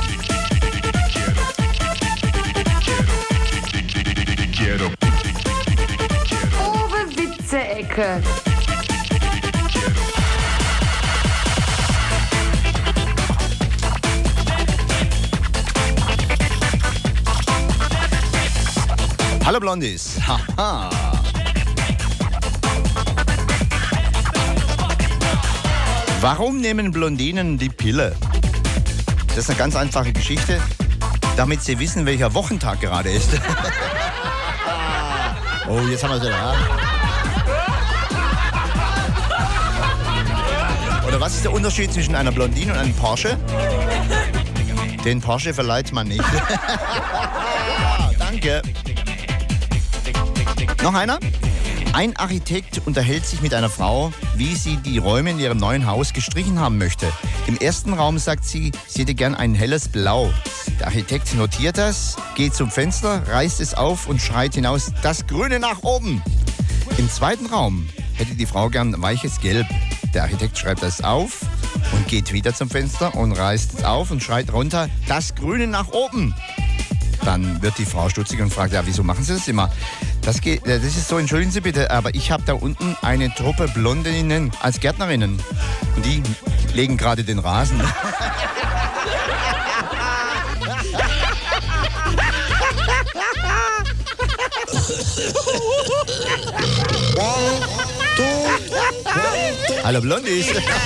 Owe Witze-Ecke. Hallo Blondies. Haha. Warum nehmen Blondinen die Pille? Das ist eine ganz einfache Geschichte, damit sie wissen, welcher Wochentag gerade ist. Oh, jetzt haben wir sie da. Oder was ist der Unterschied zwischen einer Blondine und einem Porsche? Den Porsche verleiht man nicht. Danke. Noch einer? Ein Architekt unterhält sich mit einer Frau, wie sie die Räume in ihrem neuen Haus gestrichen haben möchte. Im ersten Raum sagt sie, sie hätte gern ein helles Blau. Der Architekt notiert das, geht zum Fenster, reißt es auf und schreit hinaus, das Grüne nach oben. Im zweiten Raum hätte die Frau gern weiches Gelb. Der Architekt schreibt das auf und geht wieder zum Fenster und reißt es auf und schreit runter, das Grüne nach oben. Dann wird die Frau stutzig und fragt, ja, wieso machen Sie das immer? Das ist so, entschuldigen Sie bitte, aber ich habe da unten eine Truppe Blondinnen als Gärtnerinnen. Und die legen gerade den Rasen. Hallo Blondies.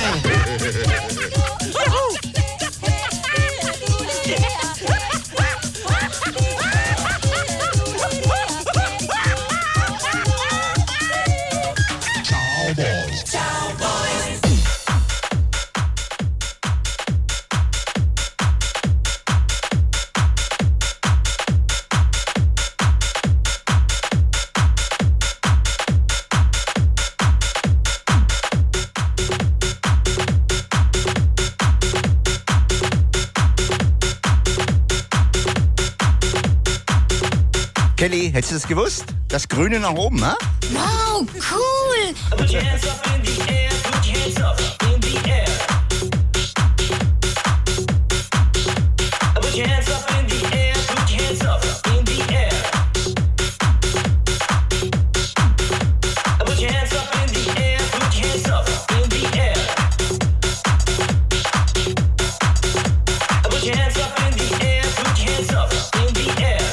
Kelly, hättest du das gewusst? Das Grüne nach oben, ne? Wow, cool! Put your hands up in the air, put your hands up in the air. Put your hands up in the air, put your hands up in the air. Put your hands up in the air, put your hands up in the air. Put your hands up in the air, put your hands up in the air.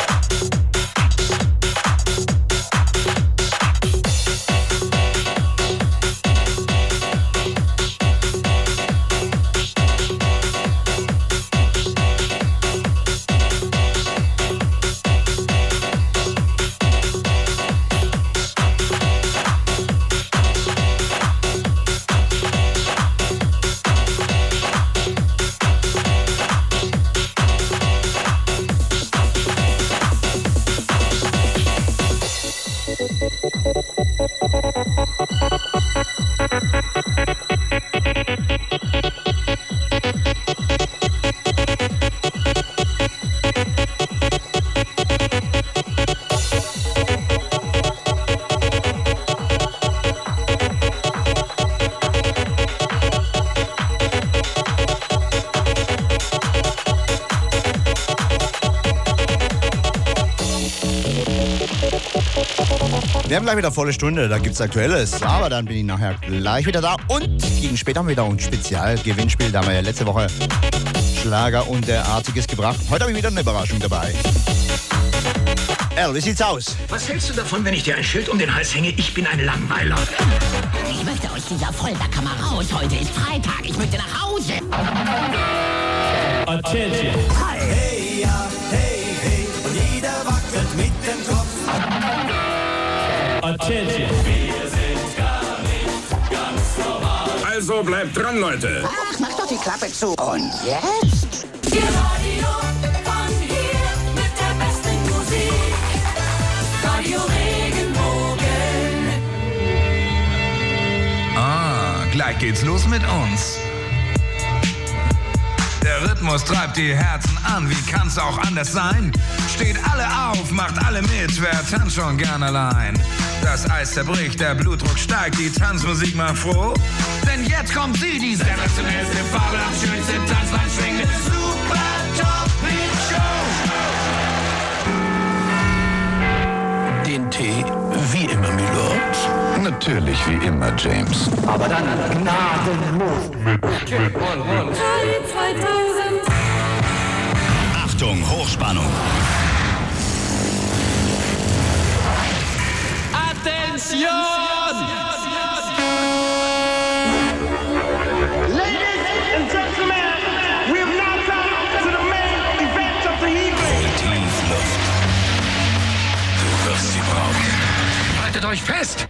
Wir haben gleich wieder volle Stunde, da gibt's Aktuelles. Aber dann bin ich nachher gleich wieder da. Und gegen später haben wir wieder ein Spezialgewinnspiel. Da haben wir ja letzte Woche Schlager und derartiges gebracht. Heute habe ich wieder eine Überraschung dabei. Al, wie sieht's aus? Was hältst du davon, wenn ich dir ein Schild um den Hals hänge? Ich bin ein Langweiler. Ich möchte aus dieser Folterkammer raus. Heute ist Freitag. Ich möchte nach Hause. Attention. Hey, ja, hey, hey. Und jeder wackelt mit dem Kopf. Attention. Wir sind gar nicht ganz normal. Also bleibt dran, Leute. Ach, mach doch die Klappe zu. Und jetzt? Die Radio von hier mit der besten Musik. Radio Regenbogen. Ah, gleich geht's los mit uns. Der Rhythmus treibt die Herzen an, wie kann's auch anders sein? Steht alle auf, macht alle mit, wer tanzt schon gern allein? Das Eis zerbricht, der Blutdruck steigt, die Tanzmusik macht froh. Denn jetzt kommt sie, die sensationellste, fabelhaft schönste, Tanzland schwingende Super Top Hit Show. Den Tee, wie immer, Milord. Natürlich wie immer, James. Aber dann gnadenlos. Radio 2000. Achtung, Hochspannung. Attention! Ladies and gentlemen, we have now come to the main event of the evening. Tief Luft. Du wirst sie brauchen. Haltet euch fest!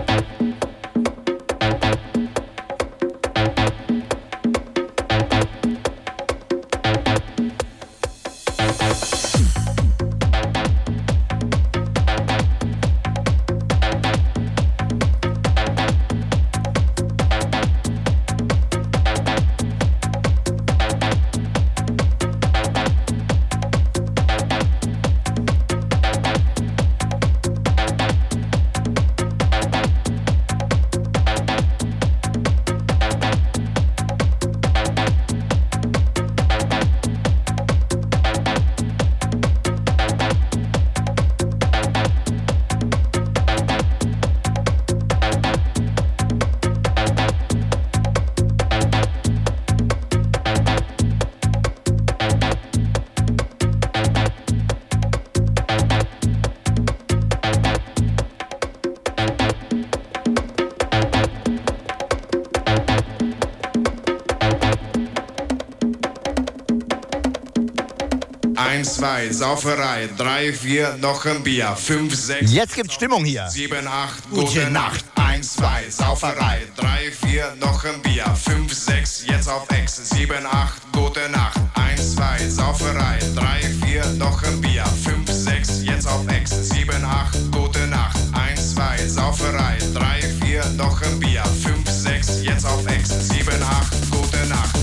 1, 2, Sauferei, 3, 4, noch ein Bier, 5, 6. Jetzt gibt's Stimmung hier. 7, 8, gute Nacht. 1, 2, Sauferei, 3, 4, noch ein Bier, 5, 6, jetzt auf Ex. 7, 8, gute Nacht. 1, 2, Sauferei, 3, 4, noch ein Bier, 5, 6, jetzt auf Ex. 7, 8, gute Nacht. 1, 2, Sauferei, 3, 4, noch ein Bier, 5, 6, jetzt auf Ex. 7, 8, gute Nacht.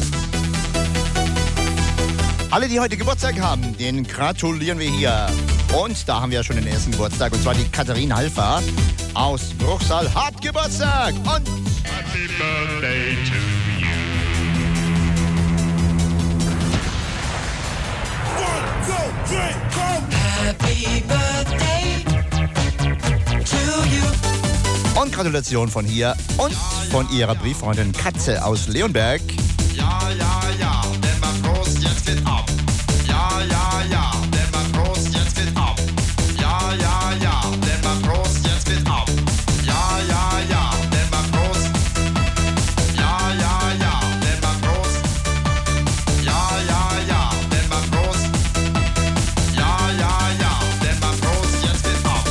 Alle, die heute Geburtstag haben, denen gratulieren wir hier. Und da haben wir ja schon den ersten Geburtstag, und zwar die Katharina Halfer aus Bruchsal hat Geburtstag. Und Happy Birthday to you. 1, 2, 3, go! Happy Birthday to you. Und Gratulation von hier und von ihrer Brieffreundin Katze aus Leonberg. Ja, ja, ja, denn mal Prost, jetzt geht ab. Ja, ja, ja, denn mal Prost, jetzt geht ab. Ja, ja, ja, denn mal Prost, jetzt geht ab. Ja, ja, ja, denn mal Prost. Ja, ja, ja, denn mal Prost. Ja, ja, ja, denn mal Prost. Ja, ja, ja, denn mal Prost, jetzt geht ab.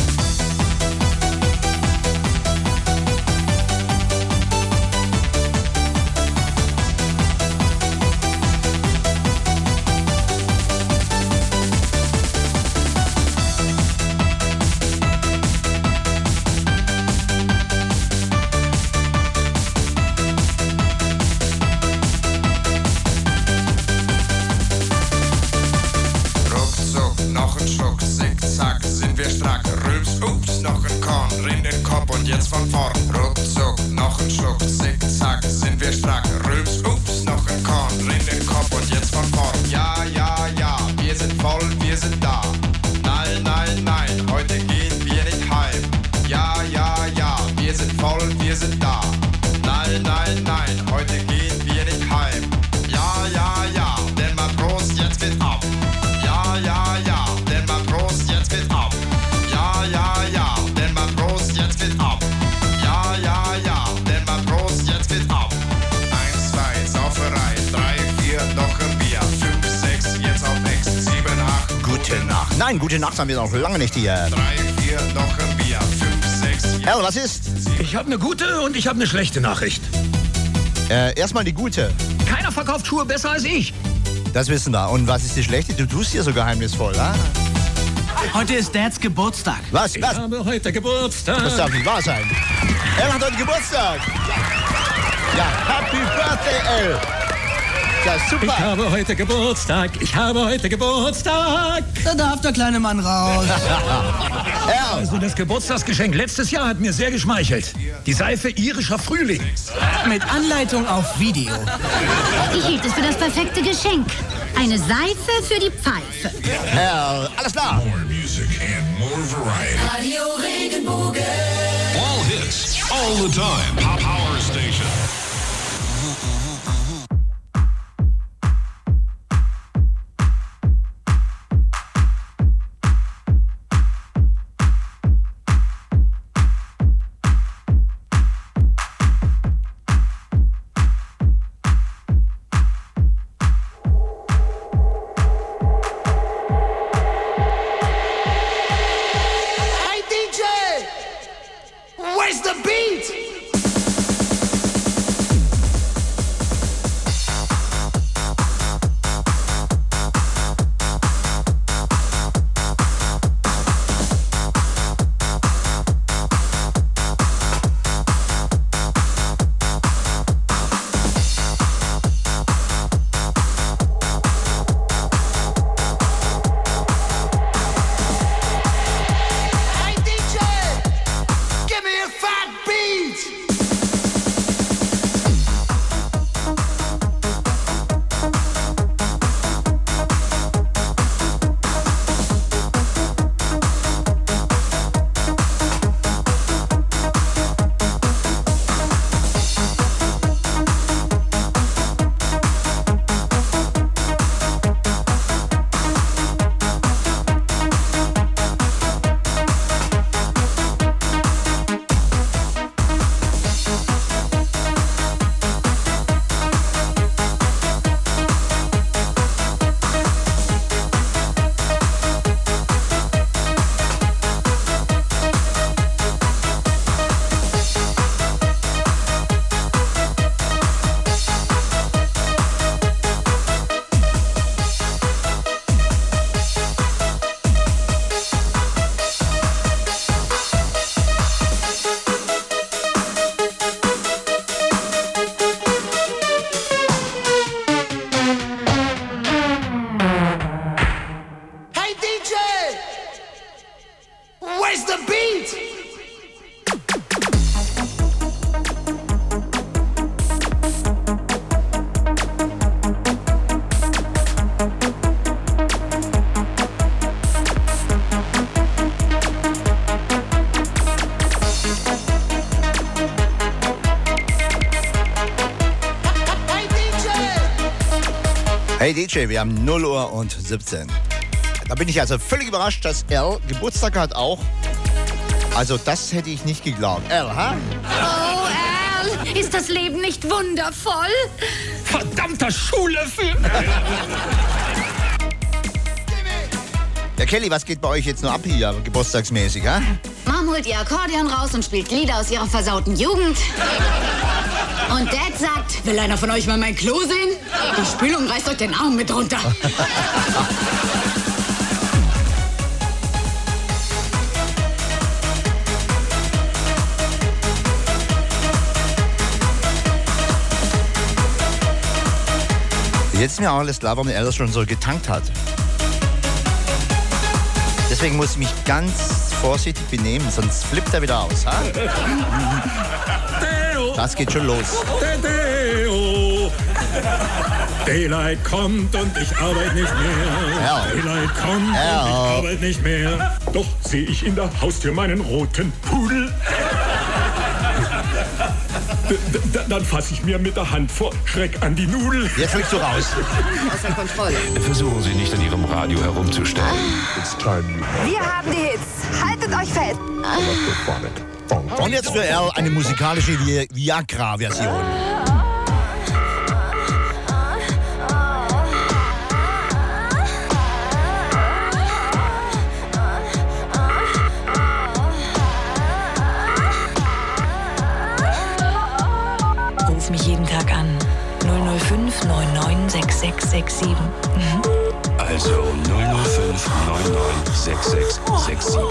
Jetzt von vorn, ruckzuck, noch ein Schluck, zickzack, sind wir strack, rülps, ups, noch ein Korn, in den Kopf und jetzt von vorn. Ja, ja, ja, wir sind voll, wir sind da. Nein, nein, nein, heute gehen wir nicht heim. Ja, ja, ja, wir sind voll, wir sind da. Nein, nein, nein, heute gehen wir nicht heim. Ja, ja, ja, denn mal Prost, jetzt geht ab. Ja, ja, ja, denn mal Prost, jetzt geht ab. Ja, ja, ja, denn mal Prost, jetzt geht ab. Ja, ja, ja, denn mal Prost, jetzt geht ab. 1, 2, Sauferei, 3, 4, noch ein Bier, 5, 6, jetzt auf Ex, 7, 8. Gute Nacht. Nein, gute Nacht haben wir noch lange nicht hier. 3, 4, noch ein Bier, 5, 6. Erl, was ist? Ich habe eine gute und ich habe eine schlechte Nachricht. Erstmal die gute. Keiner verkauft Schuhe besser als ich. Das wissen wir. Und was ist die schlechte? Du tust hier so geheimnisvoll, ah? Heute ist Dads Geburtstag. Was? Ich habe heute Geburtstag. Das darf nicht wahr sein. Elle hat heute Geburtstag. Ja, Happy Birthday, Elle. Ja, super. Ich habe heute Geburtstag. Ich habe heute Geburtstag. Da darf der kleine Mann raus. Also das Geburtstagsgeschenk letztes Jahr hat mir sehr geschmeichelt. Die Seife irischer Frühling. Mit Anleitung auf Video. Ich hielt es für das perfekte Geschenk. Eine Seife für die Pfeife. Alles klar. More music and more variety. Radio Regenbogen. All hits, all the time. Power Station. Wait! Where's the beat? Hey DJ, wir haben 0 Uhr und 17. Da bin ich also völlig überrascht, dass Al Geburtstag hat auch. Also das hätte ich nicht geglaubt. Al, ha? Oh, Al, ist das Leben nicht wundervoll? Verdammter Schuhlöffel! Ja, Kelly, was geht bei euch jetzt nur ab hier, geburtstagsmäßig, ha? Mom holt ihr Akkordeon raus und spielt Lieder aus ihrer versauten Jugend. Und Dad sagt, will einer von euch mal mein Klo sehen? Die Spülung reißt euch den Arm mit runter. Jetzt ist mir auch alles klar, warum er das schon so getankt hat. Deswegen muss ich mich ganz vorsichtig benehmen, sonst flippt er wieder aus. Ha? Das geht schon los. Daylight kommt und ich arbeite nicht mehr. Ja. Daylight kommt Ja. und ich arbeite nicht mehr. Doch sehe ich in der Haustür meinen roten Pudel. Dann fasse ich mir mit der Hand vor Schreck an die Nudel. Jetzt fliegst du raus. Außer Kontrolle. Versuchen Sie nicht an Ihrem Radio herumzustellen. Wir haben die Hits. Haltet euch fest. Und jetzt für Al eine musikalische Viagra-Version. Ruf mich jeden Tag an. 005 99 6667. Also 005 99 6667.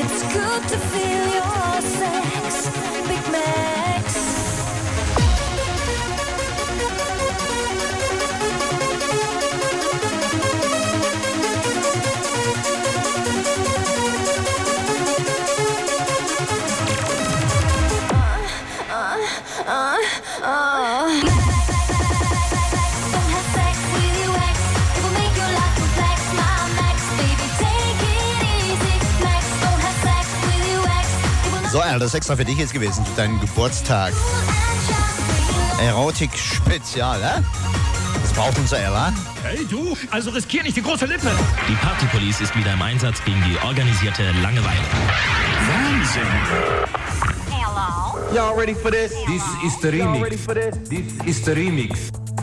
It's good to feel your sex, Big Macs. So, Al, das ist extra für dich jetzt gewesen, zu deinem Geburtstag. Erotik-Spezial, hä? Das braucht unser Ella. Hey du, also riskier nicht die große Lippe. Die Partypolice ist wieder im Einsatz gegen die organisierte Langeweile. Wahnsinn. Hello? Y'all ready for this? This is the remix. This is the remix.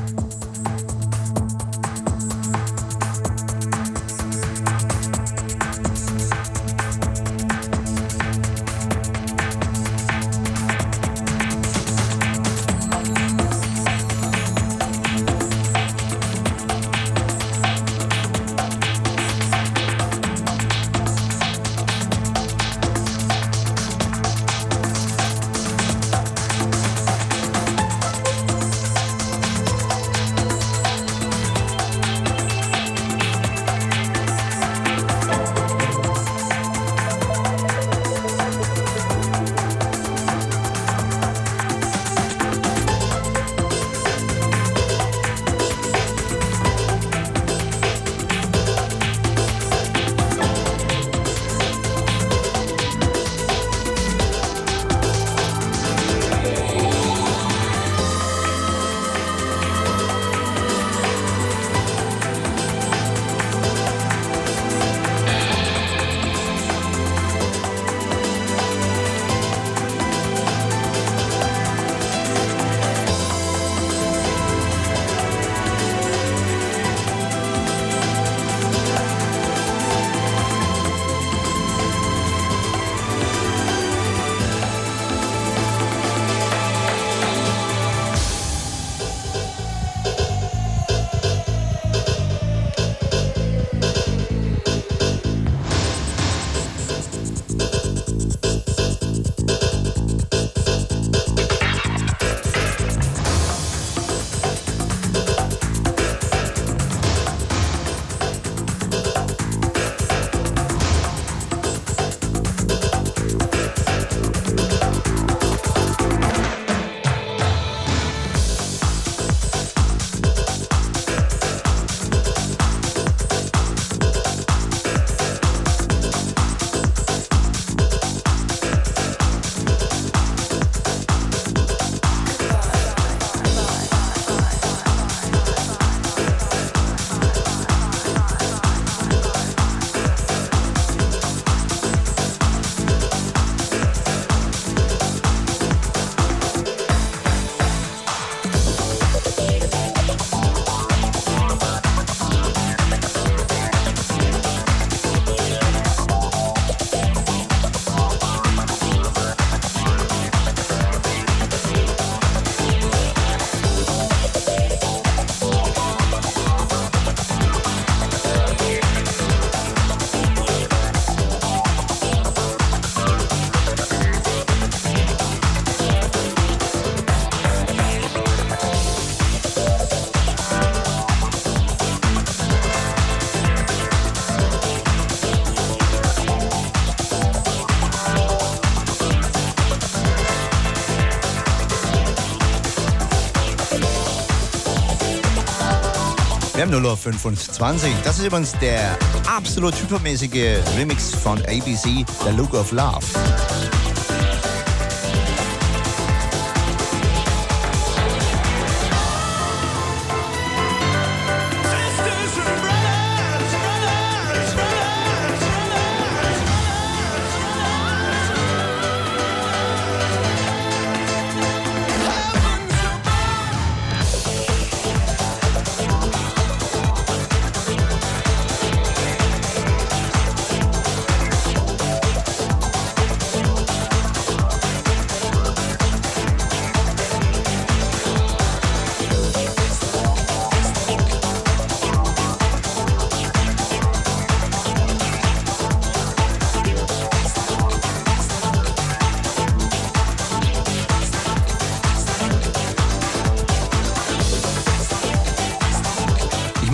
Wir haben 0:25. Das ist übrigens der absolut hypermäßige Remix von ABC, The Look of Love.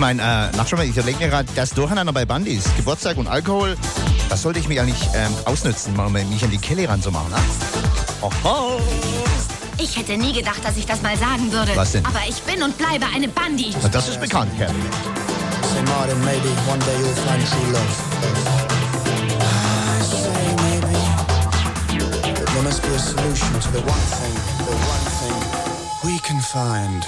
meine, ich überlege mir gerade, das Durcheinander bei Bandis, Geburtstag und Alkohol, das sollte ich mir eigentlich ausnutzen, um mich an die Kelly ranzumachen. Ne? Oho. Ich hätte nie gedacht, dass ich das mal sagen würde. Was denn? Aber ich bin und bleibe eine Bandi. Na, das ist bekannt, Kelly. Say Martin, maybe one day you'll find true love. I say maybe that there must be a solution to the one thing we can find.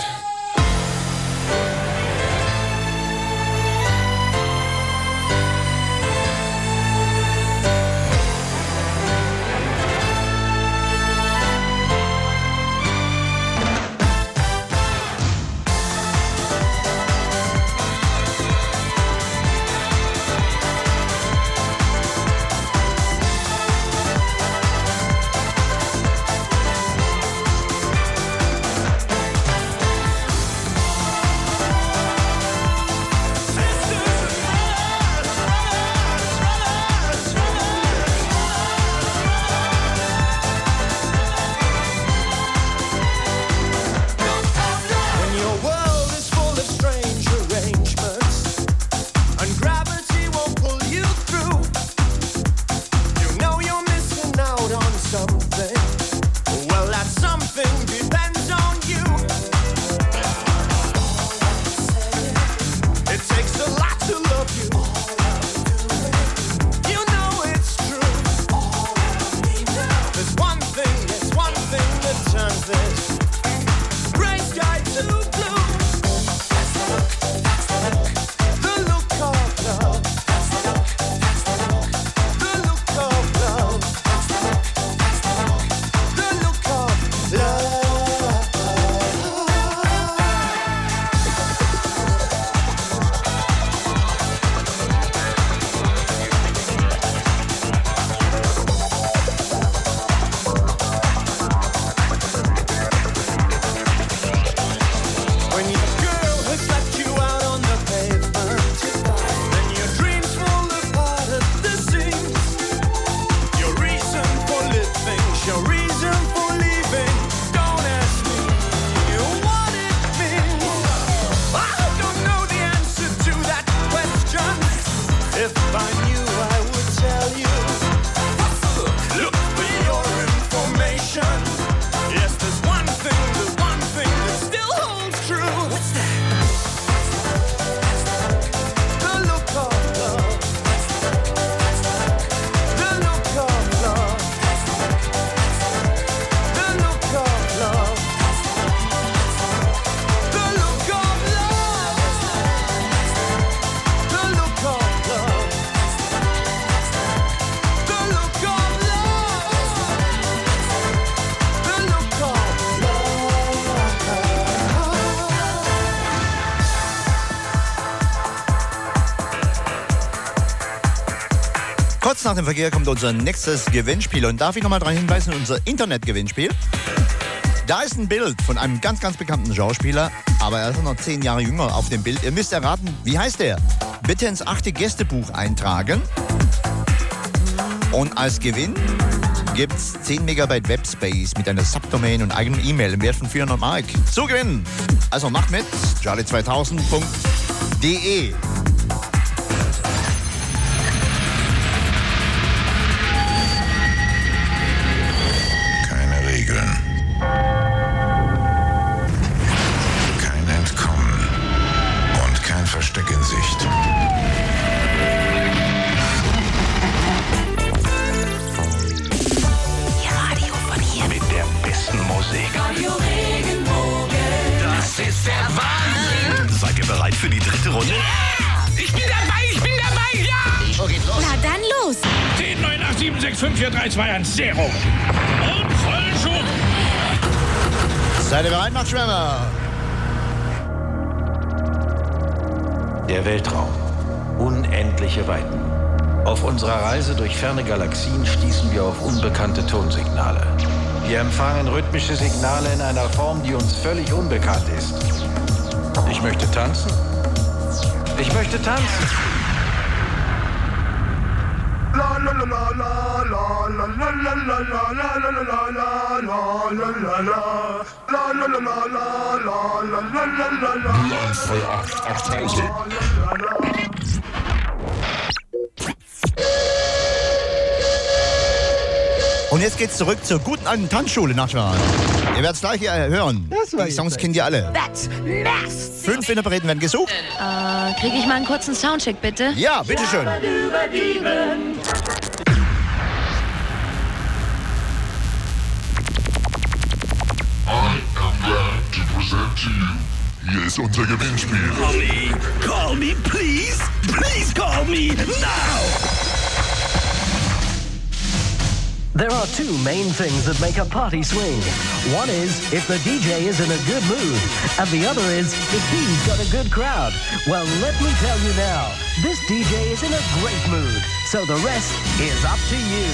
Kurz nach dem Verkehr kommt unser nächstes Gewinnspiel. Und darf ich nochmal daran hinweisen, unser Internetgewinnspiel. Da ist ein Bild von einem ganz, ganz bekannten Schauspieler, aber er ist noch 10 Jahre jünger auf dem Bild. Ihr müsst erraten, wie heißt er? Bitte ins 8. Gästebuch eintragen. Und als Gewinn gibt es 10 Megabyte Webspace mit einer Subdomain und eigenem E-Mail im Wert von 400 Mark zu gewinnen. Also macht mit, charlie2000.de. Kein Entkommen und kein Versteck in Sicht. Radio von hier. Mit der besten Musik. Radio Regenbogen. Das ist der Wahnsinn. Seid ihr bereit für die 3. Runde? Ja! Ich bin dabei, ja! Wo geht's los? Na dann los. 10, 9, 8, 7, 6, 5, 4, 3, 2, 1, 0. Und vollen Schub. Seid ihr bereit, macht Schwimmer? Der Weltraum. Unendliche Weiten. Auf unserer Reise durch ferne Galaxien stießen wir auf unbekannte Tonsignale. Wir empfangen rhythmische Signale in einer Form, die uns völlig unbekannt ist. Ich möchte tanzen. Ich möchte tanzen. La la la la la la la Und jetzt geht's zurück zur guten alten Tanzschule nachher. Ihr werdet es gleich hier hören. Die Songs kennt ihr alle. That's nasty. 5 Interpreten werden gesucht. Kriege ich mal einen kurzen Soundcheck, bitte? Ja, bitteschön. Hier ist unser Gewinnspiel. Call me, please. Please call me now. There are two main things that make a party swing. One is if the DJ is in a good mood, and the other is if he's got a good crowd. Well, let me tell you now, this DJ is in a great mood, so the rest is up to you.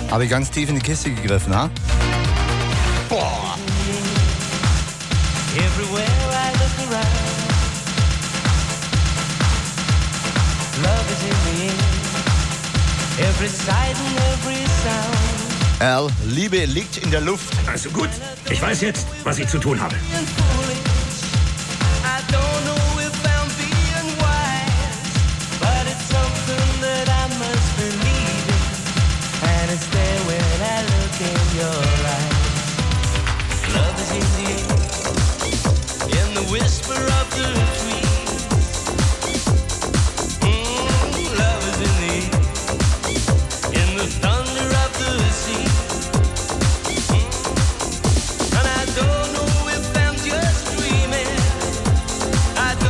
Habe ich ganz tief in die Kiste gegriffen, ha? Boah. Everywhere I look around, love is in the air. Every sight and every sound. Al, Liebe liegt in der Luft. Also gut, ich weiß jetzt, was ich zu tun habe. Whisper of the trees. Love is in the air. In the thunder of the sea. And I don't know if I'm just dreaming. I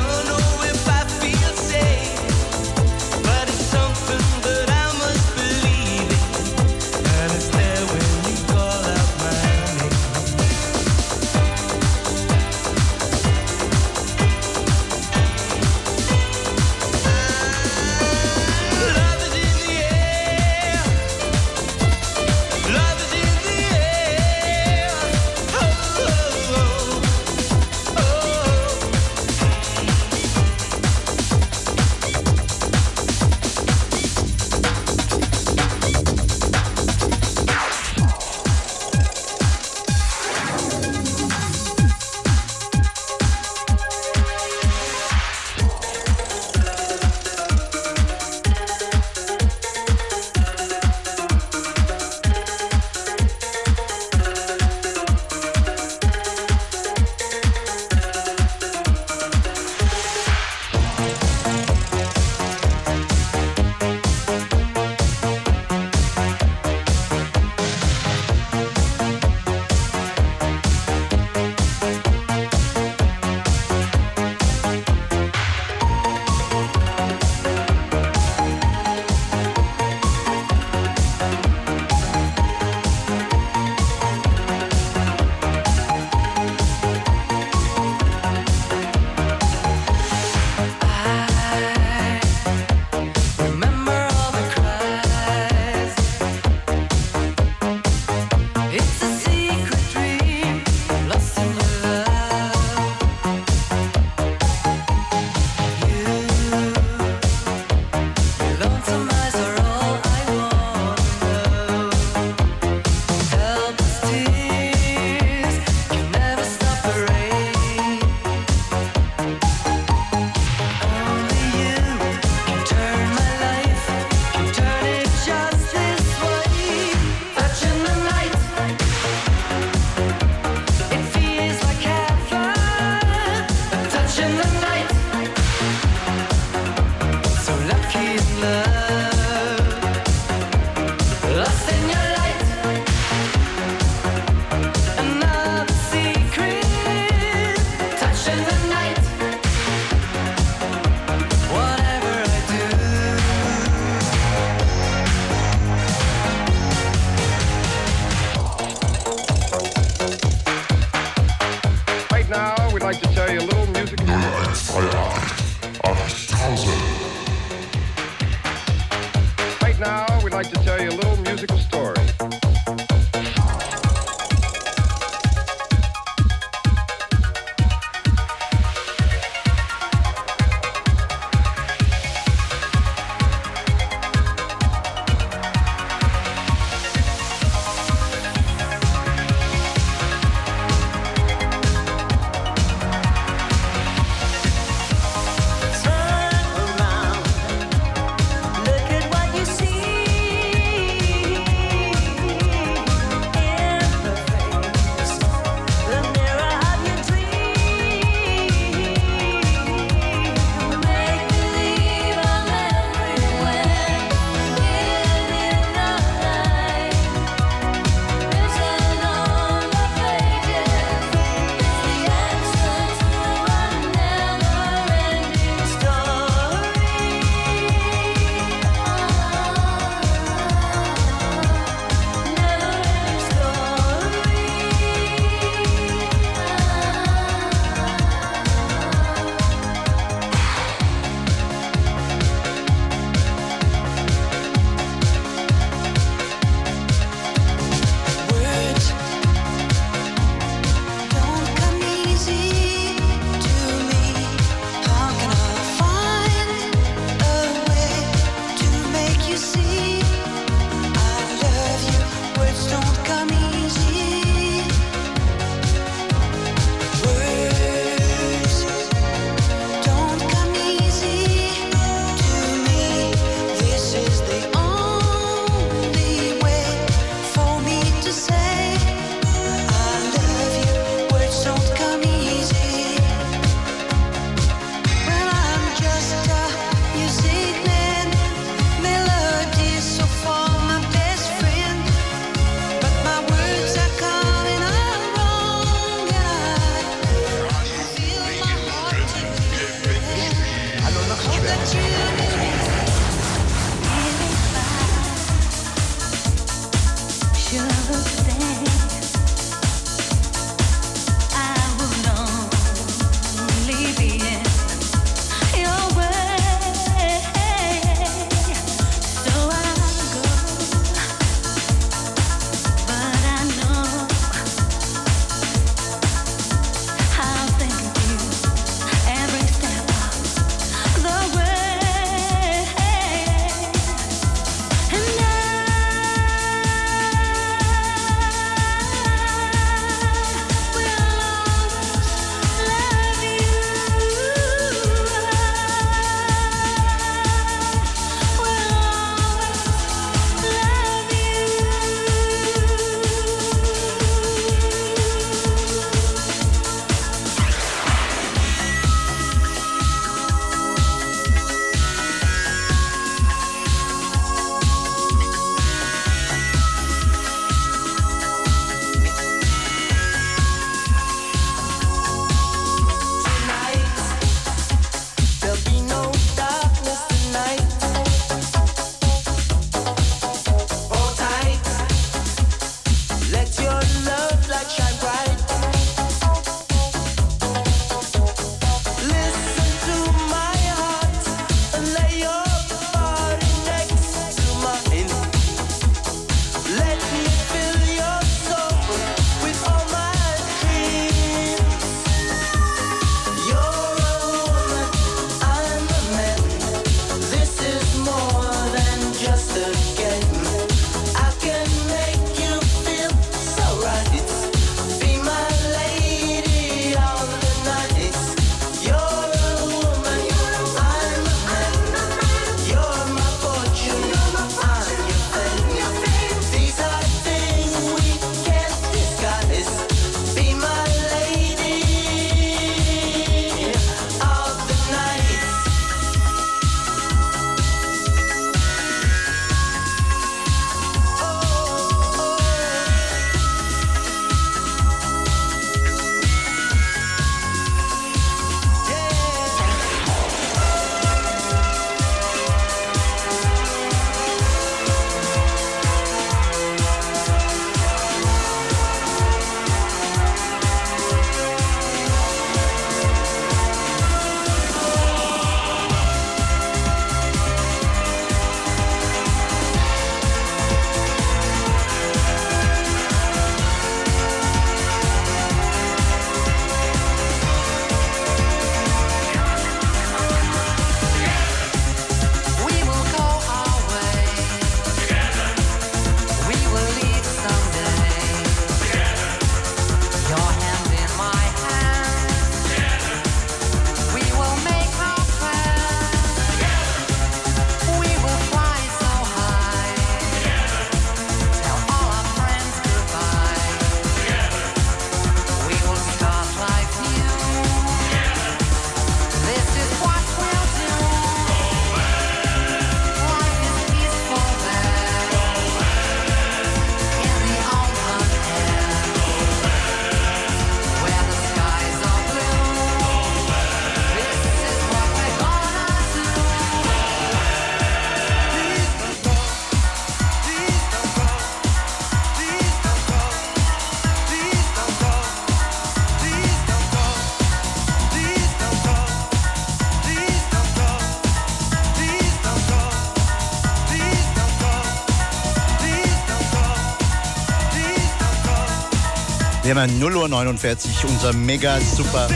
Wir haben 0:49 Uhr, unser mega super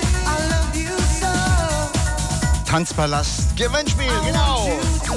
Tanzpalast Gewinnspiel, genau.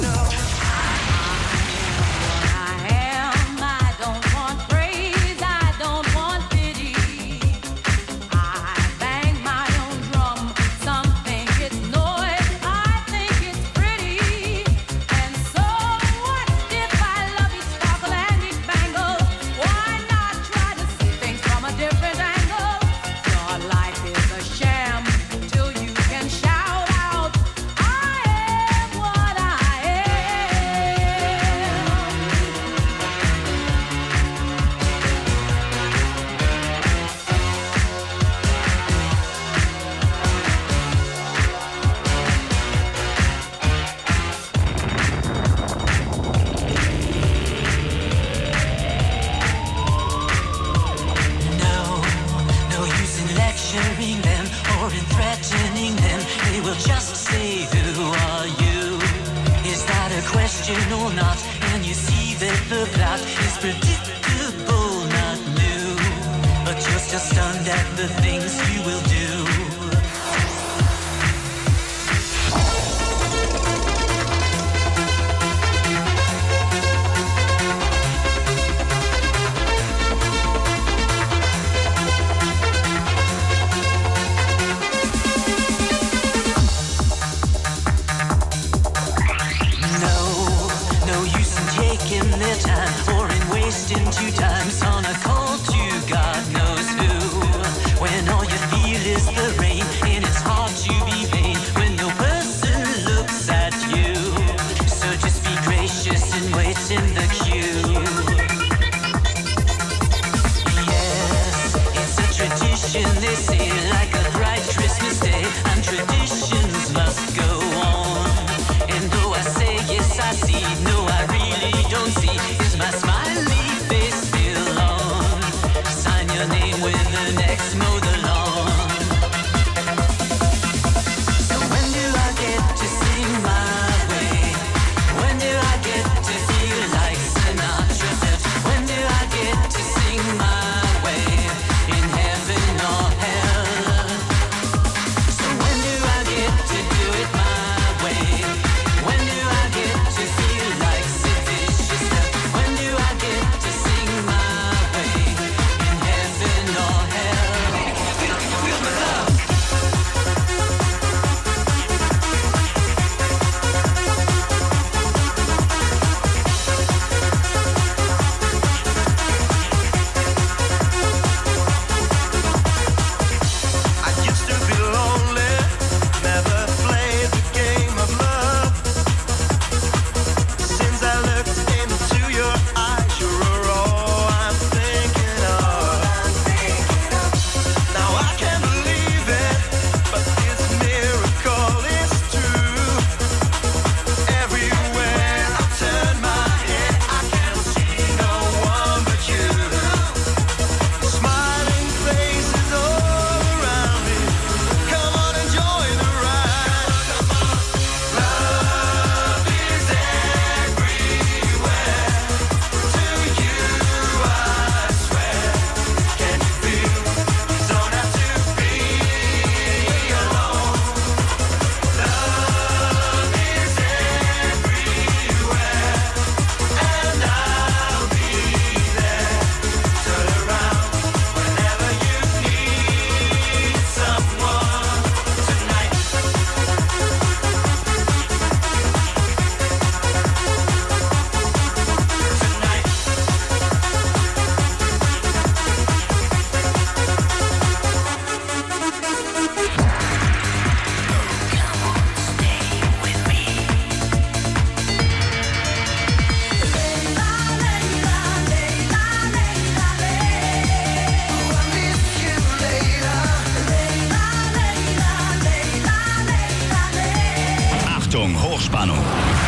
Hochspannung.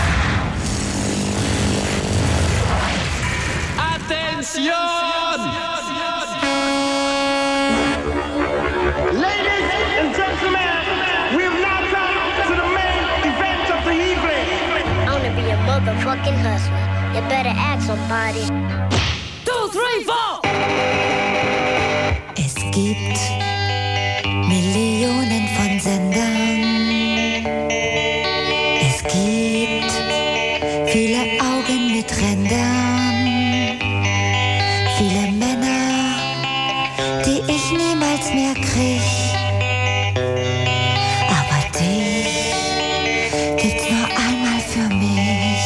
Attention! Ladies and gentlemen, we have now come to the main event of the evening. I wanna be a motherfucking hustler. You better ask somebody. 2, 3, 4! gibt Millionen von Sendern. Es gibt viele Augen mit Rändern. Viele Männer, die ich niemals mehr krieg. Aber dich gibt's nur einmal für mich.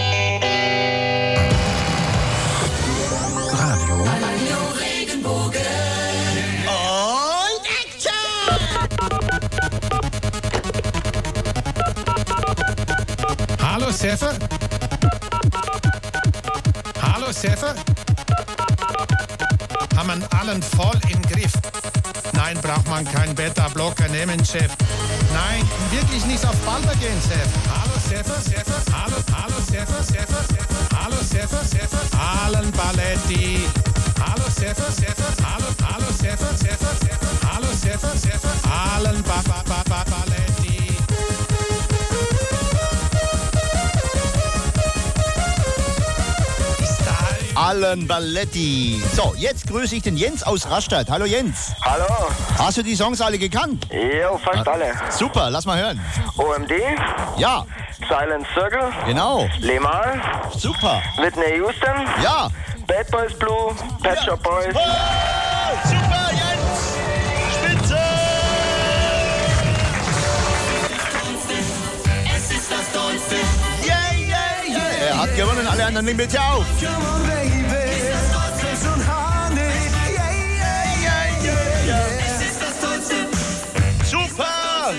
Radio Regenbogen. Und Action! Hallo Seffer? Hallo Seffer? Haben wir allen voll im Griff? Nein, braucht man keinen Beta-Blocker nehmen, Chef. Nein, wirklich nicht auf Balber gehen, Chef. Hallo Seffer, Seffer, hallo Seffer, Seffer, hallo Seffer, Seffer, Allen Balletti. Hallo Seffer, Seffer, hallo Seffer, Seffer, hallo Seffer, Seffer, Allen Balletti. Allen Balletti. So, jetzt grüße ich den Jens aus Rastatt. Hallo Jens. Hallo. Hast du die Songs alle gekannt? Ja, fast alle. Super, lass mal hören. OMD. Ja. Silent Circle. Genau. Lemal. Super. Whitney Houston. Ja. Bad Boys Blue. Pet Shop Boys. Oh, super, Jens. Spitze. Es ist das Tollste. Yeah, yeah, yeah. Er hat gewonnen, alle anderen nehmen bitte auf. Super!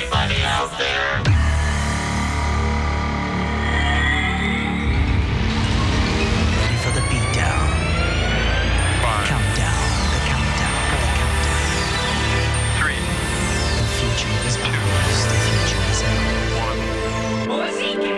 Ready for the beat down. Countdown. The countdown. The countdown. 3. The future is ours. The future is ours. Musik.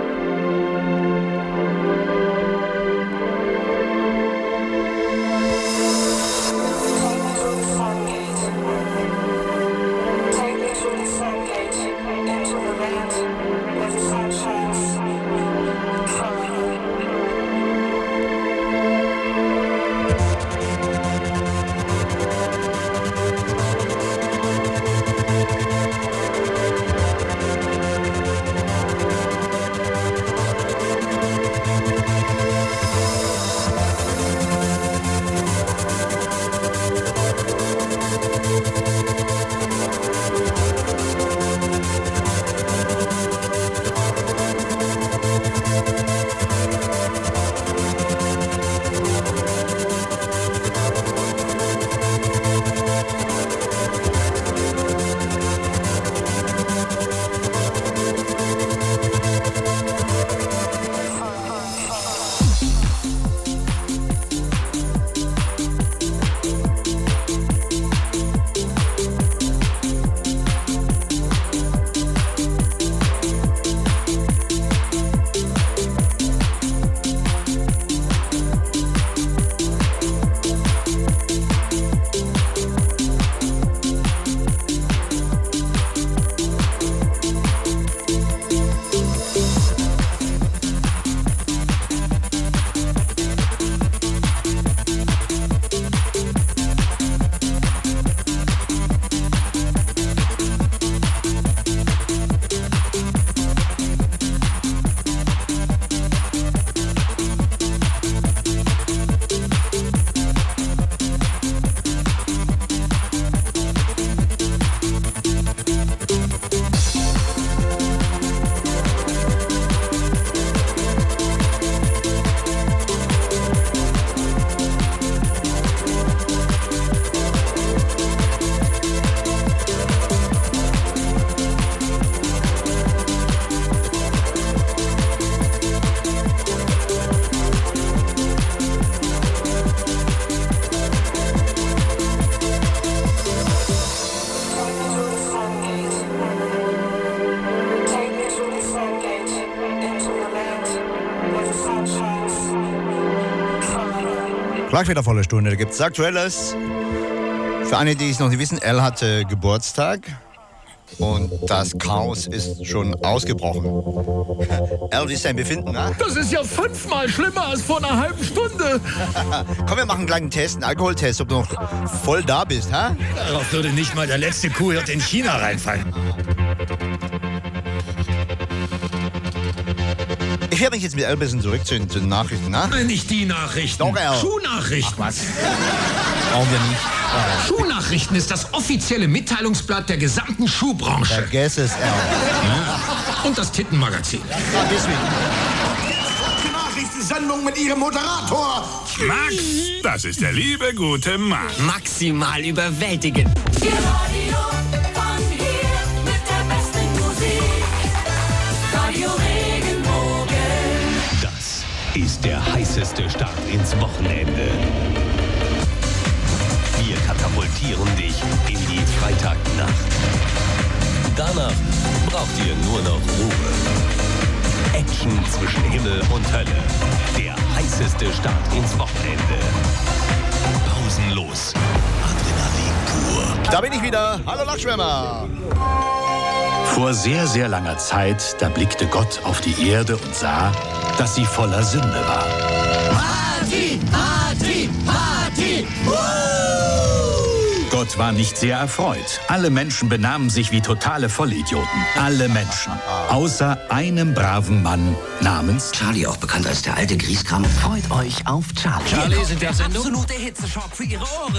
Gleich wieder volle Stunde. Da gibt es Aktuelles. Für alle, die es noch nicht wissen, Elle hatte Geburtstag. Und das Chaos ist schon ausgebrochen. Al, wie ist dein Befinden, ne? Das ist ja 5-mal schlimmer als vor einer halben Stunde. Komm, wir machen einen kleinen Test, einen Alkoholtest, ob du noch voll da bist, ha? Darauf würde nicht mal der letzte Kuhhirt in China reinfallen. Ich werde mich jetzt mit Al ein bisschen zurück zu den Nachrichten, ne? Nicht die Nachrichten. Doch, Al. Schuhnachrichten. Ach, was? Brauchen wir nicht. Schuhnachrichten ist das offizielle Mitteilungsblatt der gesamten Schuhbranche. Vergess es, Al. Ja. Und das Tittenmagazin. Ja, deswegen. Die Nachrichtensendung mit ihrem Moderator. Max, das ist der liebe, gute Mann. Maximal überwältigend. Ihr Radio von hier mit der besten Musik. Radio Regenbogen. Das ist der heißeste Start ins Wochenende. Wir katapultieren dich in die Freitagnacht. Danach braucht ihr nur noch Ruhe. Action zwischen Himmel und Hölle. Der heißeste Start ins Wochenende. Pausenlos. Adrenalin pur. Da bin ich wieder. Hallo Lachschwärmer. Vor sehr, sehr langer Zeit, da blickte Gott auf die Erde und sah, dass sie voller Sünde war. Party, Party, Party! Gott war nicht sehr erfreut. Alle Menschen benahmen sich wie totale Vollidioten. Alle Menschen. Außer einem braven Mann namens Charlie, auch bekannt als der alte Grieskram. Freut euch auf Charlie. Charlie sind der Sendung. Absolute Hitzeschock für Ihre Ohren.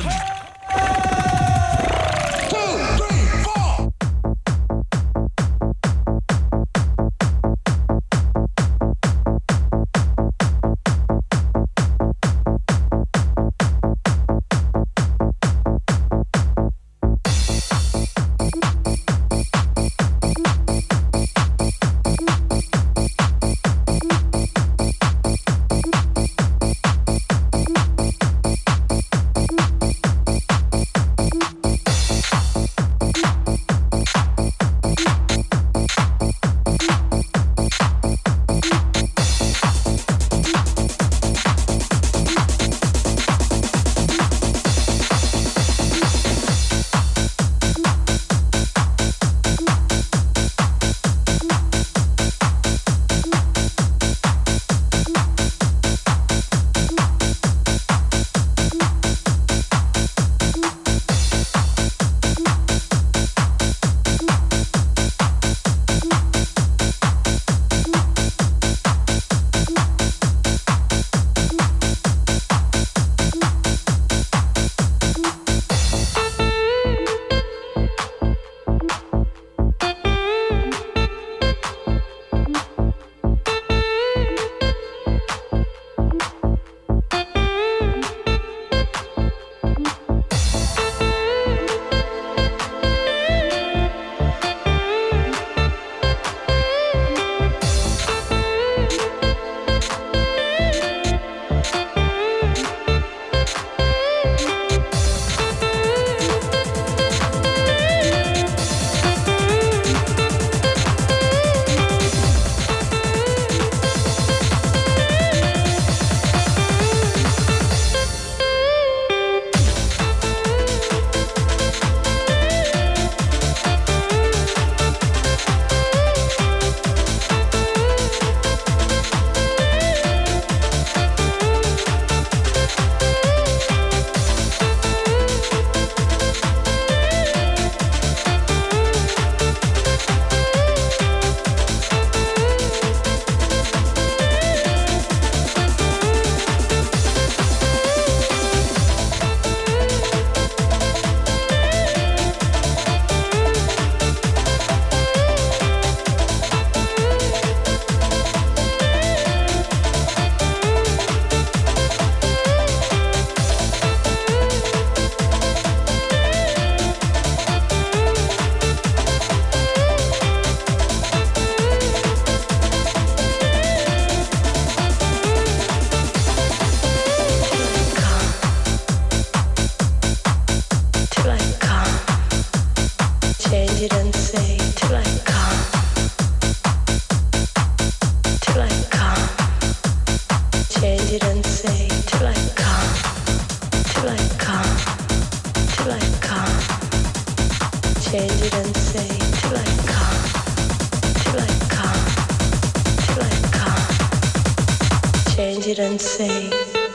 change it and say Change it and say.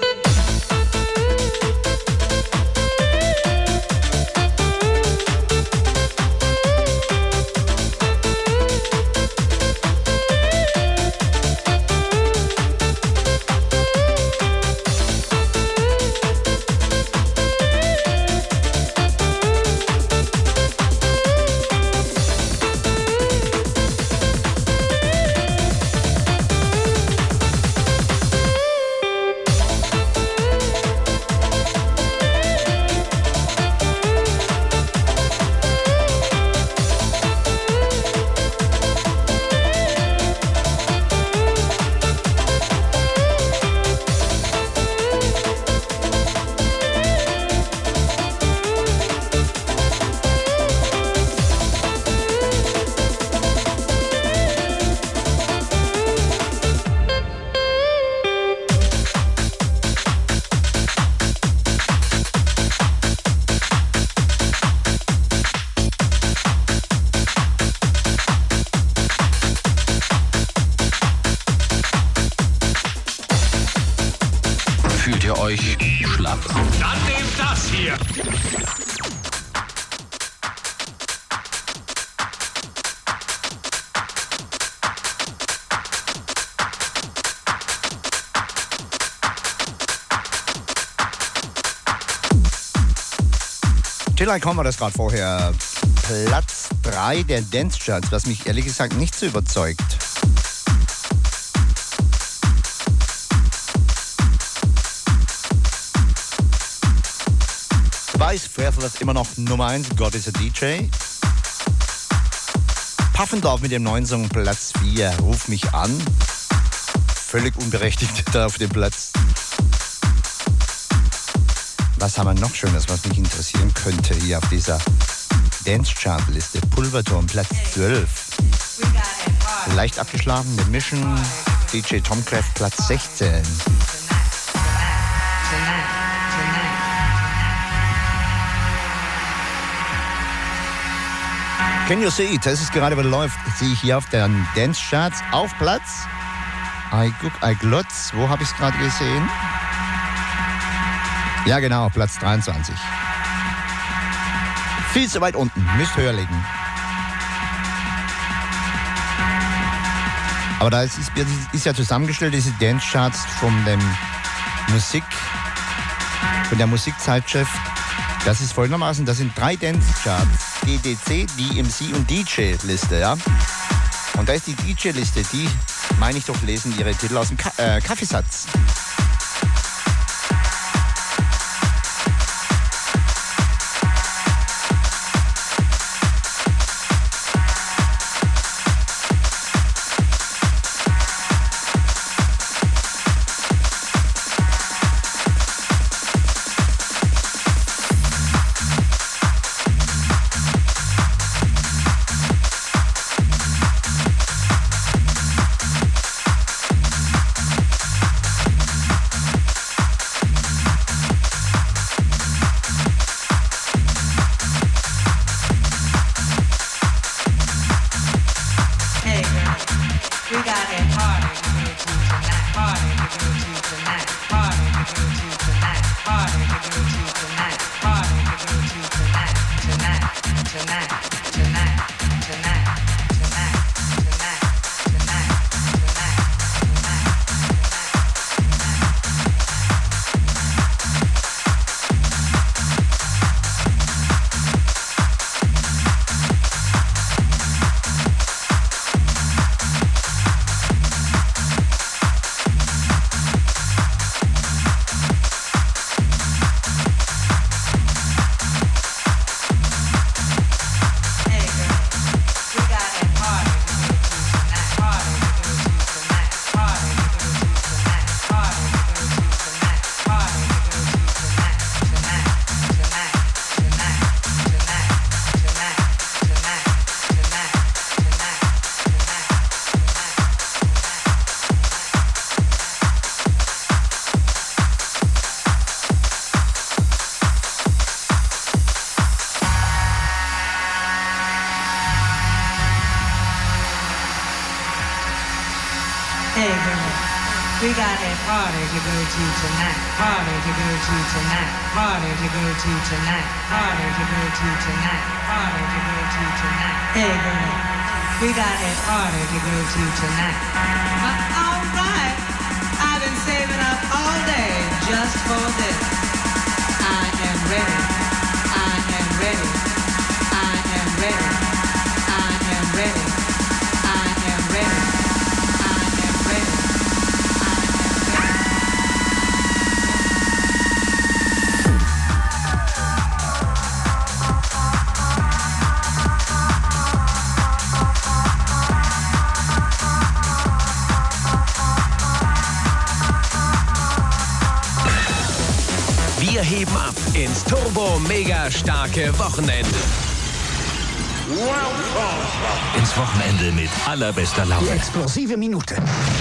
Fühlt ihr euch schlapp? Dann nehmt das hier. Till Comma, das gerade vorher. Platz 3 der Dance Charts, was mich ehrlich gesagt nicht so überzeugt. Weiß Fairfield immer noch Nummer 1, God is a DJ. Puffendorf mit dem neuen Song Platz 4, Ruf mich an. Völlig unberechtigt da auf dem Platz. Was haben wir noch Schönes, was mich interessieren könnte hier auf dieser Dance-Chart-Liste? Pulverturm, Platz 12. Leicht abgeschlagen, The Mission, DJ Tomcraft, Platz 16. Can You See It? Das ist gerade, was läuft. Sehe ich hier auf den Dance-Charts auf Platz. I glotz. Wo habe ich es gerade gesehen? Ja, genau, Platz 23. Viel zu weit unten, müsst höher liegen. Aber da ist ja zusammengestellt, diese Dance-Charts von der Musikzeitschrift. Das ist folgendermaßen, das sind 3 Dance-Charts. DDC, DMC und DJ-Liste, ja. Und da ist die DJ-Liste, die, meine ich doch, lesen ihre Titel aus dem Kaffeesatz. party to go to tonight, party to go to tonight, party to go to tonight, party to go to tonight, party to go to tonight. Hey girl, we got a party to go to tonight. All right, I've been saving up all day just for this. I am ready, I am ready, I am ready, I am ready, I am ready. Wir heben ab ins turbo-mega-starke Wochenende. Ins Wochenende mit allerbester Laune. Die explosive Minute.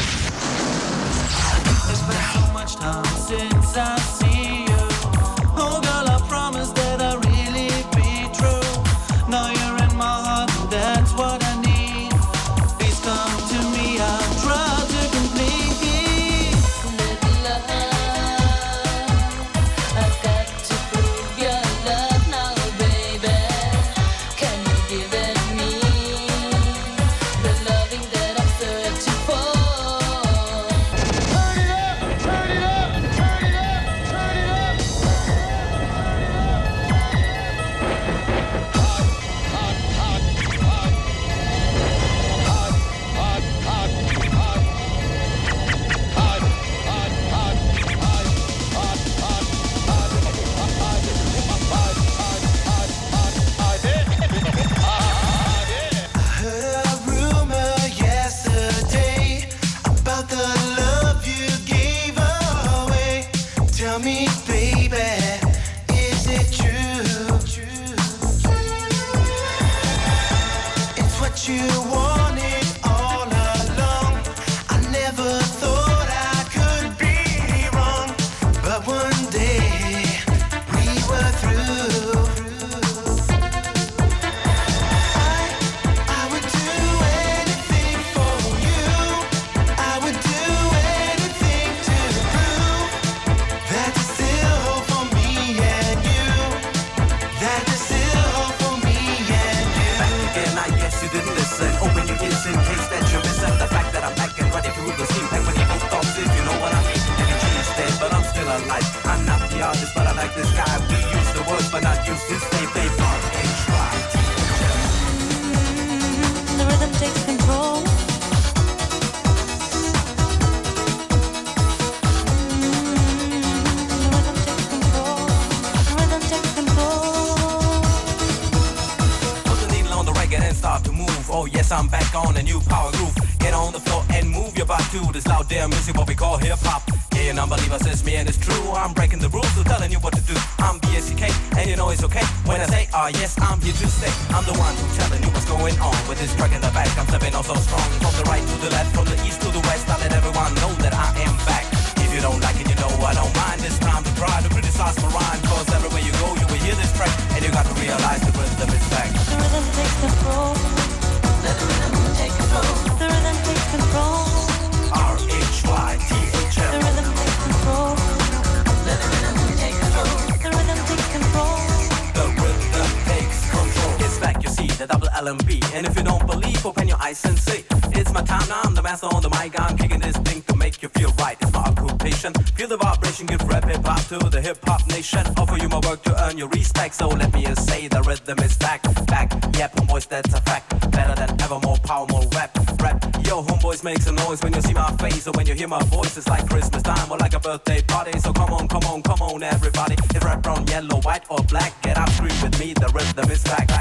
And if you don't believe, open your eyes and see. It's my time now, I'm the master on the mic. I'm kicking this thing to make you feel right. It's my occupation. Feel the vibration, give rap hip-hop to the hip-hop nation. Offer you my work to earn your respect. So let me just say the rhythm is back. Yeah, homeboys, that's a fact. Better than ever, more power, more rap. Yo, homeboys, make some noise when you see my face. Or when you hear my voice, it's like Christmas time or like a birthday party. So come on, everybody. It's red, brown, yellow, white or black. Get out, scream with me, the rhythm is back.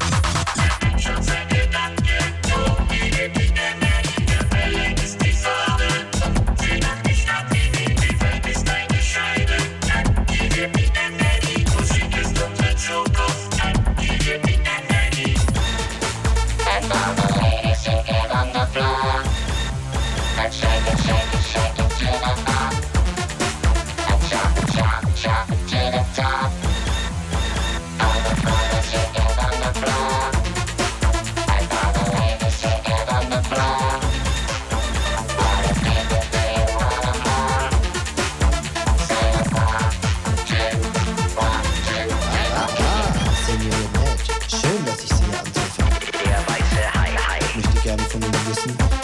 Stay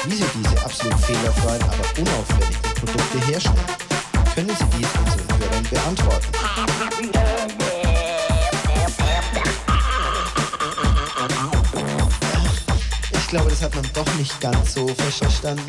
Wie Sie diese absolut fehlerfreien, aber unauffälligen Produkte herstellen, können Sie dies unseren Hörern beantworten. Ich glaube, das hat man doch nicht ganz so verstanden.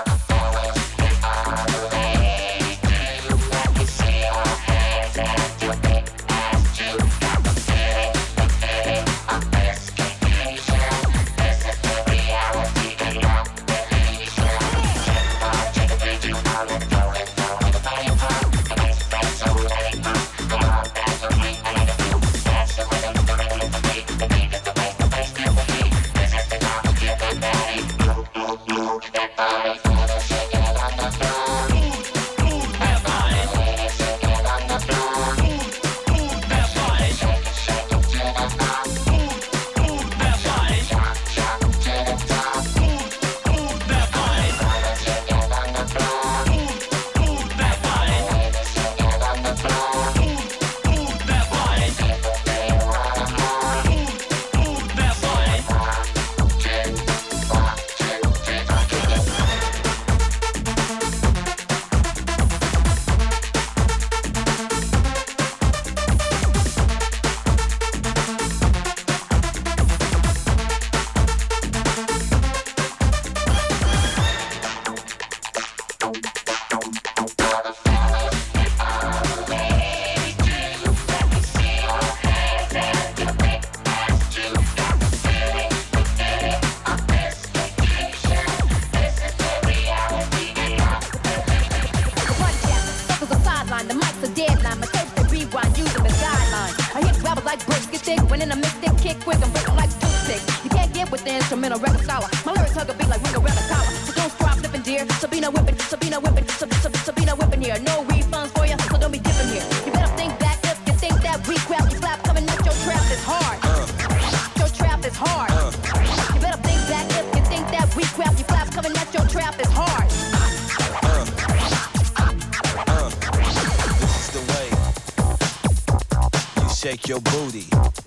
Shake your booty.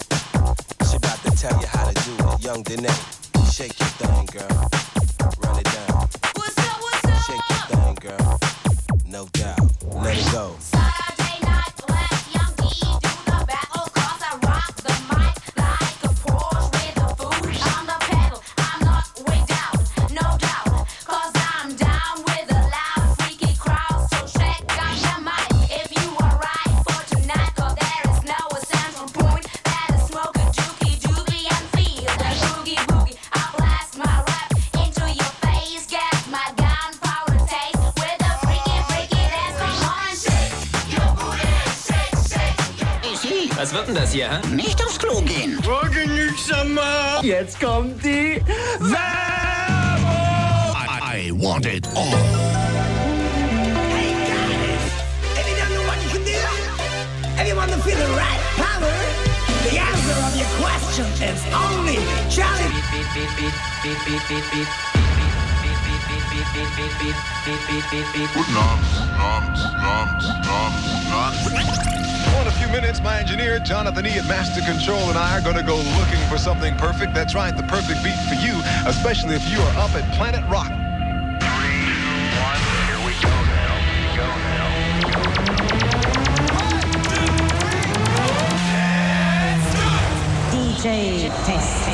She about to tell you how to do it. Young Danae, shake your thing, girl. Run it down. What's up, what's up? Shake your thing, girl. No doubt. Let it go. Saturday night, let Young D do the battle. 'Cause I rock the mic like a Porsche with a food on the pedal. I'm not way down, no doubt. 'Cause I'm down with a loud, freaky crowd. So shake on your mic if you are right for tonight. 'Cause there is no essential point that is smoke a dookie doobie and feel the boogie boogie. I blast my rap into your face, get my gunpowder taste with a freaky dance. Come on, shake your booty, shake, shake. Sie, was wird denn das hier, hä? Nicht aufs Klo gehen. Jetzt kommt die Werbung! I want it all. Hey guys, if you don't know what you can do, if you want to feel the right power, the answer of your question is only Charlie. Well, in a few minutes, my engineer, Jonathan E. at Master Control, and I are going to go looking for something perfect. That's right, the perfect beat for you, especially if you are up at Planet Rock. 3, 2, 1, here we go now. Go now. DJ Test.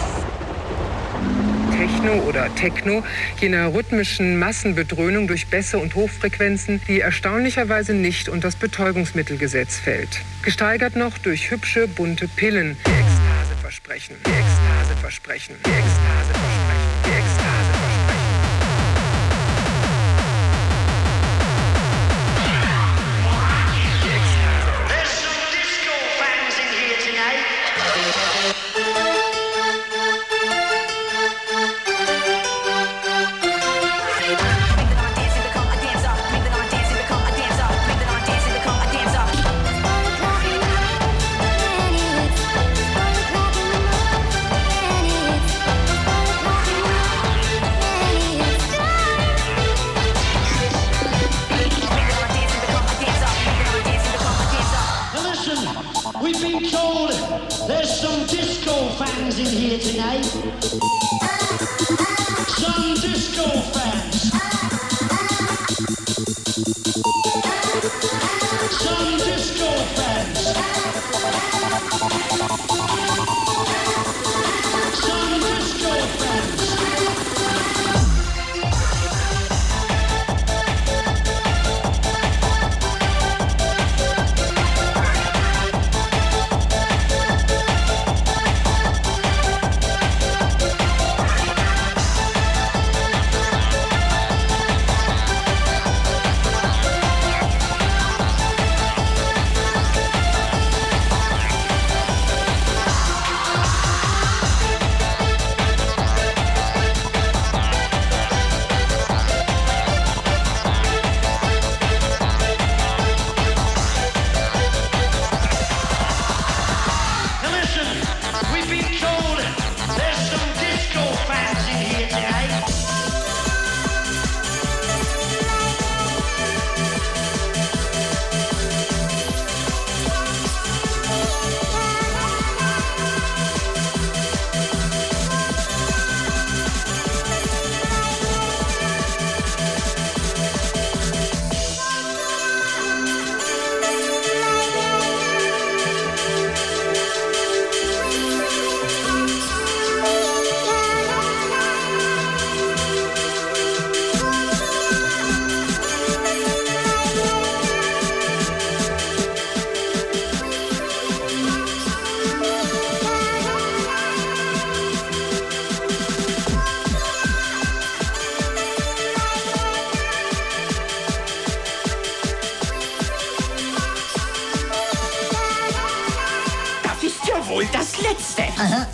Techno oder Techno, jener rhythmischen Massenbedröhnung durch Bässe und Hochfrequenzen, die erstaunlicherweise nicht unter das Betäubungsmittelgesetz fällt. Gesteigert noch durch hübsche, bunte Pillen, die Ekstase versprechen, die Ekstase versprechen, die Ekstase versprechen, die Ekstase versprechen. There's some disco fans in here tonight.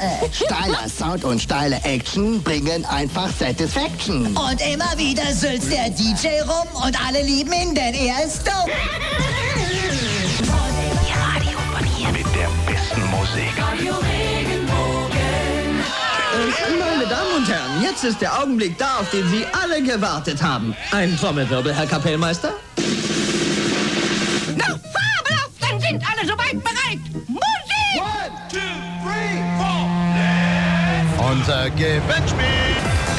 Steiler Sound und steile Action bringen einfach Satisfaction. Und immer wieder sülzt der DJ rum und alle lieben ihn, denn er ist dumm. Die Radio von hier. Mit der besten Musik. Radio Regenbogen. Meine Damen und Herren, jetzt ist der Augenblick da, auf den Sie alle gewartet haben. Ein Trommelwirbel, Herr Kapellmeister. Na, fabelhaft, dann sind alle soweit bereit. Musik! 1, 2, 3, 4. Unser Gewinnspiel.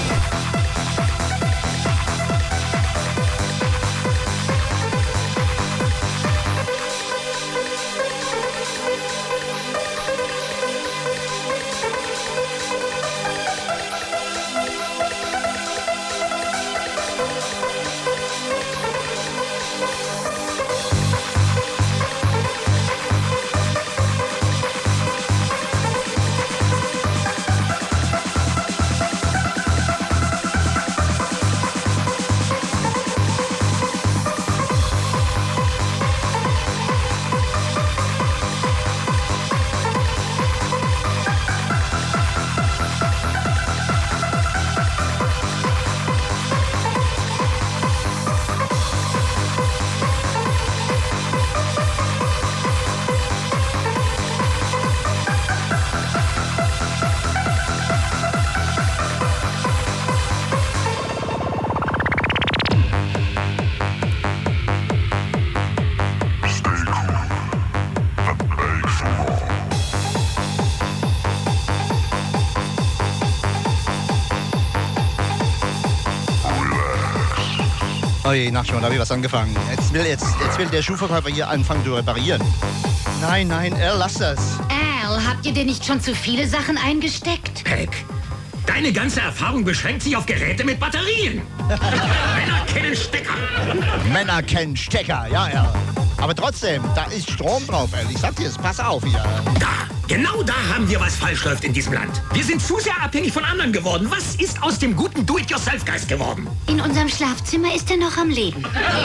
Oh je, Nachschau, da habe ich was angefangen. Jetzt will der Schuhverkäufer hier anfangen zu reparieren. Nein, Al, lass das. Al, habt ihr dir nicht schon zu viele Sachen eingesteckt? Peck, deine ganze Erfahrung beschränkt sich auf Geräte mit Batterien. Männer kennen Stecker. Männer kennen Stecker, ja. Aber trotzdem, da ist Strom drauf, Al. Ich sag dir, pass auf hier. Genau da haben wir, was falsch läuft in diesem Land. Wir sind zu sehr abhängig von anderen geworden. Was ist aus dem guten Do-it-yourself-Geist geworden? In unserem Schlafzimmer ist er noch am Leben.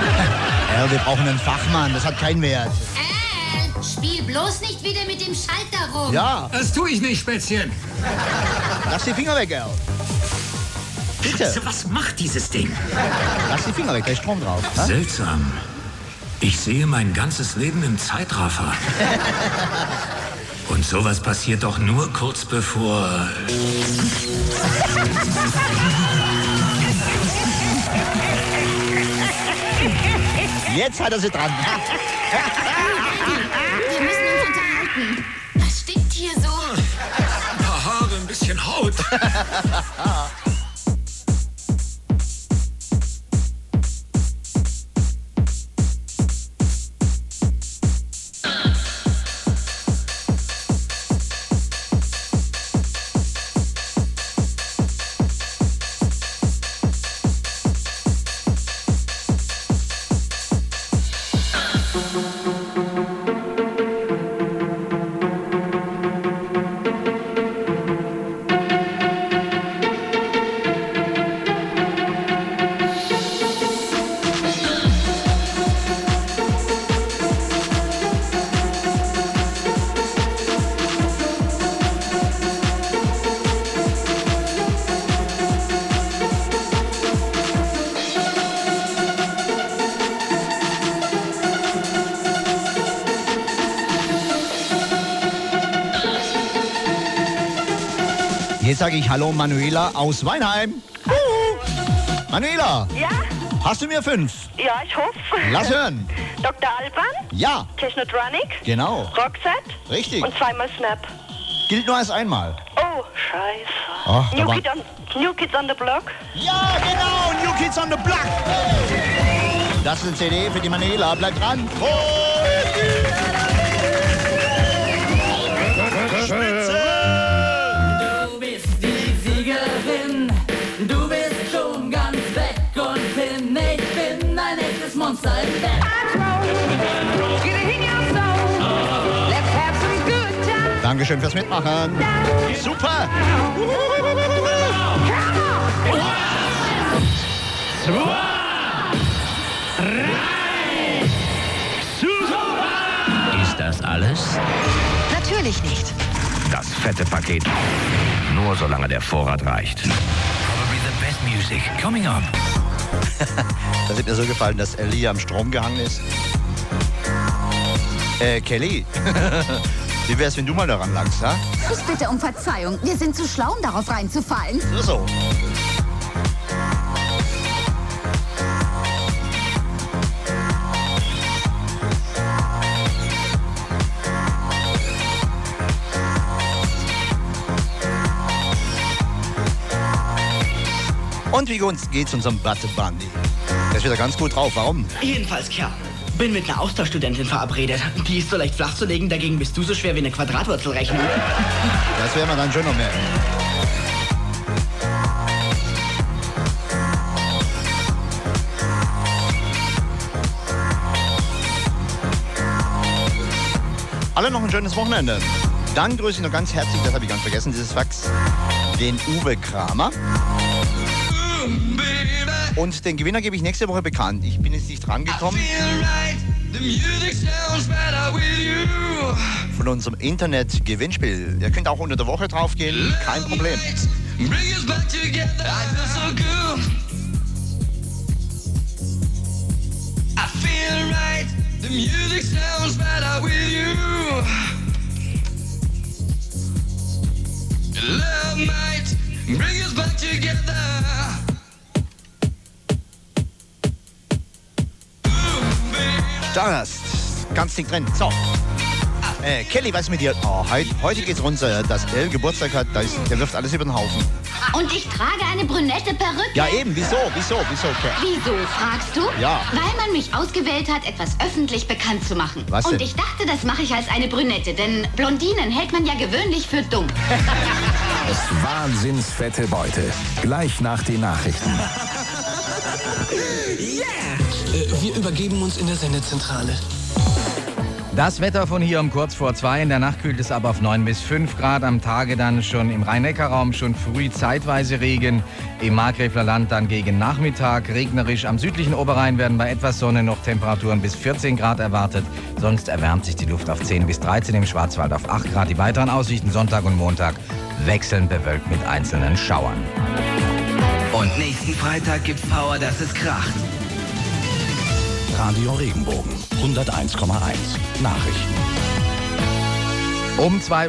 Al, wir brauchen einen Fachmann, das hat keinen Wert. Al, spiel bloß nicht wieder mit dem Schalter rum. Ja. Das tue ich nicht, Spätzchen. Lass die Finger weg, Al. Bitte. Scheiße, was macht dieses Ding? Lass die Finger weg, da ist Strom drauf. Ha? Seltsam. Ich sehe mein ganzes Leben im Zeitraffer. Und sowas passiert doch nur kurz bevor... Jetzt hat er sie dran. Wir müssen uns unterhalten. Was stinkt hier so? Ein paar Haare, ein bisschen Haut. Jetzt sage ich Hallo Manuela aus Weinheim. Manuela. Ja? Hast du mir 5? Ja, ich hoffe. Lass hören. Dr. Alban? Ja. Technotronic? Genau. Roxette? Richtig. Und zweimal Snap. Gilt nur als einmal. Oh, scheiße. Oh, New Kids on the Block? Ja, genau. New Kids on the Block. Das ist eine CD für die Manuela. Bleib dran. Spitze! Du bist die Siegerin. Du bist schon ganz weg und hin. Ich bin ein echtes Monster im Bett. Dankeschön fürs Mitmachen. Super. Ist das alles? Natürlich nicht. Das fette Paket. Nur solange der Vorrat reicht. Probably the best music coming up. Das hat mir so gefallen, dass Ellie am Strom gehangen ist. Kelly, wie wär's, wenn du mal daran langst, ha? Ich bitte um Verzeihung. Wir sind zu schlau, um darauf reinzufallen. So. Und wie geht's unserem Butter Bundy? Der ist wieder ganz gut drauf. Warum? Jedenfalls, Kerl. Bin mit einer Austauschstudentin verabredet. Die ist so leicht flach zu legen, dagegen bist du so schwer wie eine Quadratwurzelrechnung. Das wäre man dann schon noch mehr. Alle noch ein schönes Wochenende. Dann grüße ich noch ganz herzlich, das habe ich ganz vergessen, dieses Fax, den Uwe Kramer. Und den Gewinner gebe ich nächste Woche bekannt. Ich bin jetzt nicht rangekommen. Von unserem Internet-Gewinnspiel. Ihr könnt auch unter der Woche drauf gehen, kein Problem. Das ganz dick drin. So. Kelly, was ist mit dir? Oh, heute geht's runter, dass Elle Geburtstag hat, der wirft alles über den Haufen. Und ich trage eine brünette Perücke. Ja eben, wieso, okay. Wieso, fragst du? Ja. Weil man mich ausgewählt hat, etwas öffentlich bekannt zu machen. Was denn? Und ich dachte, das mache ich als eine Brünette, denn Blondinen hält man ja gewöhnlich für dumm. Wahnsinnsfette Beute. Gleich nach den Nachrichten. Wir übergeben uns in der Sendezentrale. Das Wetter von hier um kurz vor 2. In der Nacht kühlt es ab auf 9 bis 5 Grad. Am Tage dann schon im Rhein-Neckar-Raum schon früh zeitweise Regen. Im Markgräfler Land dann gegen Nachmittag regnerisch. Am südlichen Oberrhein werden bei etwas Sonne noch Temperaturen bis 14 Grad erwartet. Sonst erwärmt sich die Luft auf 10 bis 13, im Schwarzwald auf 8 Grad. Die weiteren Aussichten Sonntag und Montag wechselnd bewölkt mit einzelnen Schauern. Und nächsten Freitag gibt's Power, dass es kracht. Radio Regenbogen 101,1 Nachrichten. Um 2